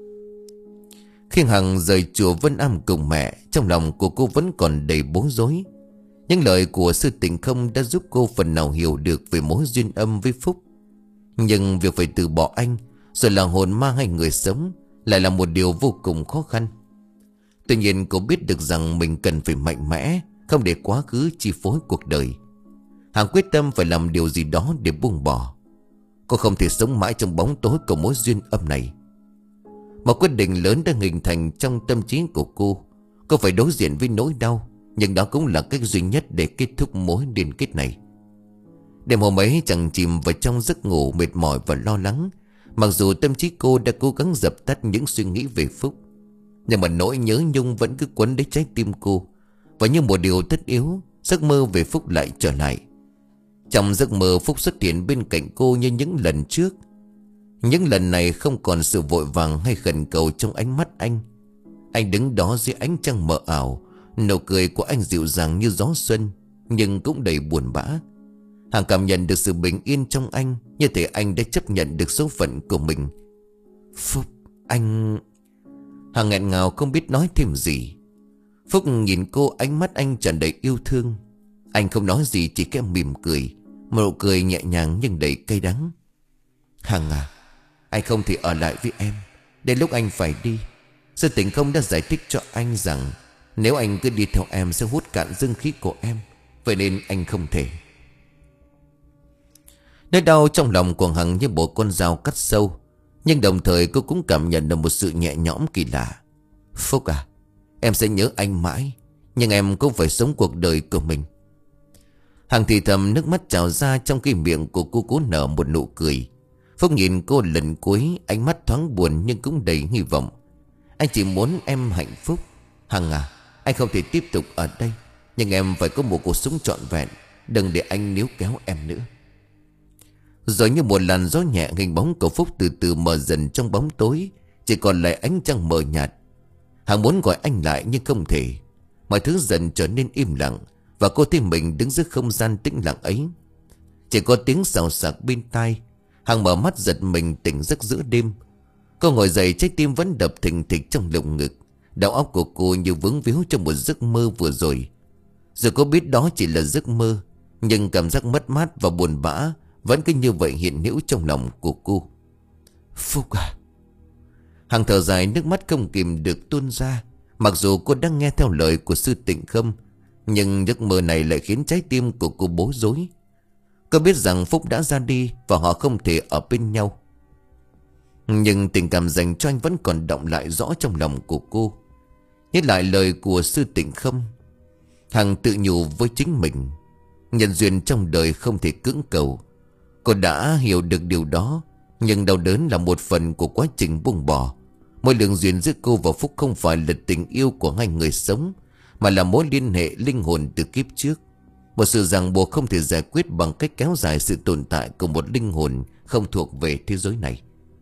Khi Hằng rời chùa Vân Am cùng mẹ, trong lòng của cô vẫn còn đầy bối rối. Những lời của sư Tịnh không đã giúp cô phần nào hiểu được về mối duyên âm với Phúc. Nhưng việc phải từ bỏ anh, rồi là hồn ma hay người sống, lại là một điều vô cùng khó khăn. Tuy nhiên cô biết được rằng mình cần phải mạnh mẽ, không để quá khứ chi phối cuộc đời. Hằng quyết tâm phải làm điều gì đó để buông bỏ. Cô không thể sống mãi trong bóng tối của mối duyên âm này. Một quyết định lớn đã hình thành trong tâm trí của cô. Cô phải đối diện với nỗi đau, nhưng đó cũng là cách duy nhất để kết thúc mối liên kết này. Đêm hôm ấy chẳng chìm vào trong giấc ngủ mệt mỏi và lo lắng. Mặc dù tâm trí cô đã cố gắng dập tắt những suy nghĩ về Phúc, nhưng mà nỗi nhớ nhung vẫn cứ quấn lấy trái tim cô. Và như một điều tất yếu, giấc mơ về Phúc lại trở lại. Trong giấc mơ, Phúc xuất hiện bên cạnh cô như những lần trước. Những lần này không còn sự vội vàng hay khẩn cầu trong ánh mắt anh. Anh đứng đó dưới ánh trăng mờ ảo. Nụ cười của anh dịu dàng như gió xuân, nhưng cũng đầy buồn bã. Hằng cảm nhận được sự bình yên trong anh, như thể anh đã chấp nhận được số phận của mình. Phúc, anh... Hằng nghẹn ngào không biết nói thêm gì. Phúc nhìn cô, ánh mắt anh tràn đầy yêu thương. Anh không nói gì, chỉ khẽ mỉm cười. Một nụ cười nhẹ nhàng nhưng đầy cay đắng. Hằng à, anh không thể ở lại với em. Đến lúc anh phải đi, Sư Tịnh không đã giải thích cho anh rằng nếu anh cứ đi theo em sẽ hút cạn dương khí của em. Vậy nên anh không thể. Nỗi đau trong lòng của Hằng như bộ con dao cắt sâu. Nhưng đồng thời cô cũng cảm nhận được một sự nhẹ nhõm kỳ lạ. Phúc à, em sẽ nhớ anh mãi, nhưng em cũng phải sống cuộc đời của mình. Hằng thì thầm, nước mắt trào ra trong cái miệng của cô cố nở một nụ cười. Phúc nhìn cô lần cuối, ánh mắt thoáng buồn nhưng cũng đầy hy vọng. Anh chỉ muốn em hạnh phúc. Hằng à, anh không thể tiếp tục ở đây, nhưng em phải có một cuộc sống trọn vẹn. Đừng để anh níu kéo em nữa. Rồi như một làn gió nhẹ, hình bóng của Phúc từ từ mờ dần trong bóng tối, chỉ còn lại ánh trăng mờ nhạt. Hằng muốn gọi anh lại nhưng không thể. Mọi thứ dần trở nên im lặng, và cô thấy mình đứng giữa không gian tĩnh lặng ấy. Chỉ có tiếng xào xạc bên tai. Hằng mở mắt giật mình tỉnh giấc giữa đêm. Cô ngồi dậy, trái tim vẫn đập thình thịch trong lồng ngực. Đầu óc của cô như vướng víu trong một giấc mơ vừa rồi. Rồi cô biết đó chỉ là giấc mơ, nhưng cảm giác mất mát và buồn bã vẫn cứ như vậy hiện hữu trong lòng của cô. Phúc à. Hằng thở dài, nước mắt không kìm được tuôn ra. Mặc dù cô đang nghe theo lời của sư Tịnh Khâm, nhưng giấc mơ này lại khiến trái tim của cô bối rối. Cô biết rằng Phúc đã ra đi và họ không thể ở bên nhau, nhưng tình cảm dành cho anh vẫn còn đọng lại rõ trong lòng của cô. Nhớ lại lời của sư Tịnh Khâm, Hằng tự nhủ với chính mình, nhân duyên trong đời không thể cưỡng cầu. Cô đã hiểu được điều đó, nhưng đau đớn là một phần của quá trình buông bỏ. Mối lương duyên giữa cô và Phúc không phải là tình yêu của hai người sống, mà là mối liên hệ linh hồn từ kiếp trước. Một sự ràng buộc không thể giải quyết bằng cách kéo dài sự tồn tại của một linh hồn không thuộc về thế giới này.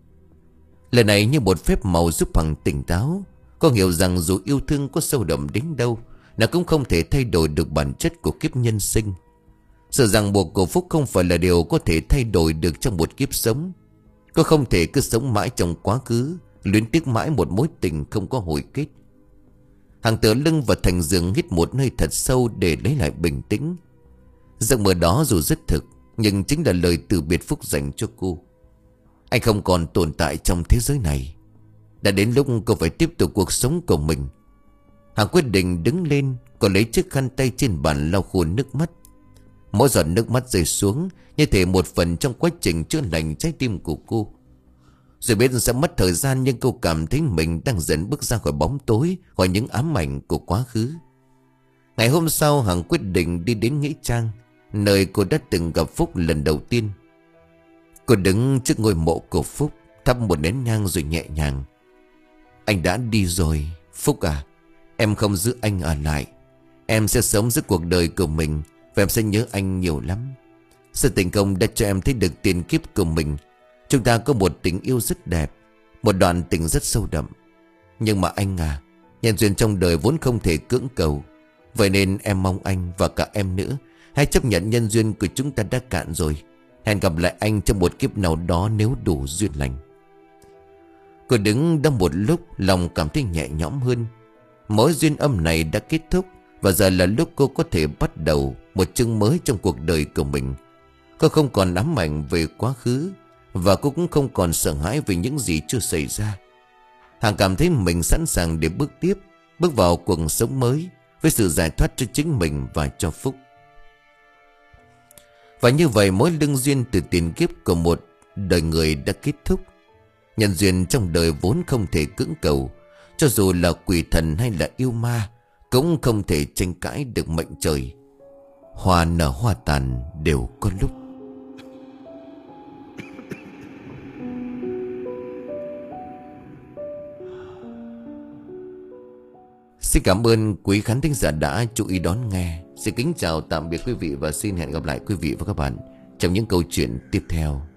Lời này như một phép màu giúp Hằng tỉnh táo. Cô hiểu rằng dù yêu thương có sâu đậm đến đâu, nó cũng không thể thay đổi được bản chất của kiếp nhân sinh. Sự ràng buộc của Phúc không phải là điều có thể thay đổi được trong một kiếp sống. Cô không thể cứ sống mãi trong quá khứ, luyến tiếc mãi một mối tình không có hồi kết. Hằng tựa lưng vào thành giường, hít một hơi thật sâu để lấy lại bình tĩnh. Giấc mơ đó dù rất thực, nhưng chính là lời từ biệt Phúc dành cho cô. Anh không còn tồn tại trong thế giới này. Đã đến lúc cô phải tiếp tục cuộc sống của mình. Hằng quyết định đứng lên. Cô lấy chiếc khăn tay trên bàn lau khô nước mắt. Mỗi giọt nước mắt rơi xuống như thể một phần trong quá trình chữa lành trái tim của cô. Rồi biết sẽ mất thời gian, nhưng cô cảm thấy mình đang dần bước ra khỏi bóng tối, khỏi những ám ảnh của quá khứ. Ngày hôm sau, Hằng quyết định đi đến nghĩa trang, nơi cô đã từng gặp Phúc lần đầu tiên. Cô đứng trước ngôi mộ của Phúc, thắp một nén nhang rồi nhẹ nhàng. Anh đã đi rồi, Phúc à. Em không giữ anh ở lại. Em sẽ sống giữa cuộc đời của mình, và em sẽ nhớ anh nhiều lắm. Sự tình công đã cho em thấy được tiền kiếp của mình. Chúng ta có một tình yêu rất đẹp, một đoạn tình rất sâu đậm. Nhưng mà anh à, nhân duyên trong đời vốn không thể cưỡng cầu. Vậy nên em mong anh và cả em nữa hãy chấp nhận nhân duyên của chúng ta đã cạn rồi. Hẹn gặp lại anh trong một kiếp nào đó nếu đủ duyên lành. Cô đứng đó một lúc, lòng cảm thấy nhẹ nhõm hơn. Mối duyên âm này đã kết thúc, và giờ là lúc cô có thể bắt đầu một chương mới trong cuộc đời của mình. Cô không còn ám ảnh về quá khứ, và cô cũng không còn sợ hãi về những gì chưa xảy ra. Hằng cảm thấy mình sẵn sàng để bước tiếp, bước vào cuộc sống mới với sự giải thoát cho chính mình và cho Phúc. Và như vậy, mối lương duyên từ tiền kiếp của một đời người đã kết thúc. Nhân duyên trong đời vốn không thể cưỡng cầu. Cho dù là quỷ thần hay là yêu ma, cũng không thể tranh cãi được mệnh trời. Hoa nở hoa tàn đều có lúc. Xin cảm ơn quý khán thính giả đã chú ý đón nghe. Xin kính chào tạm biệt quý vị, và xin hẹn gặp lại quý vị và các bạn trong những câu chuyện tiếp theo.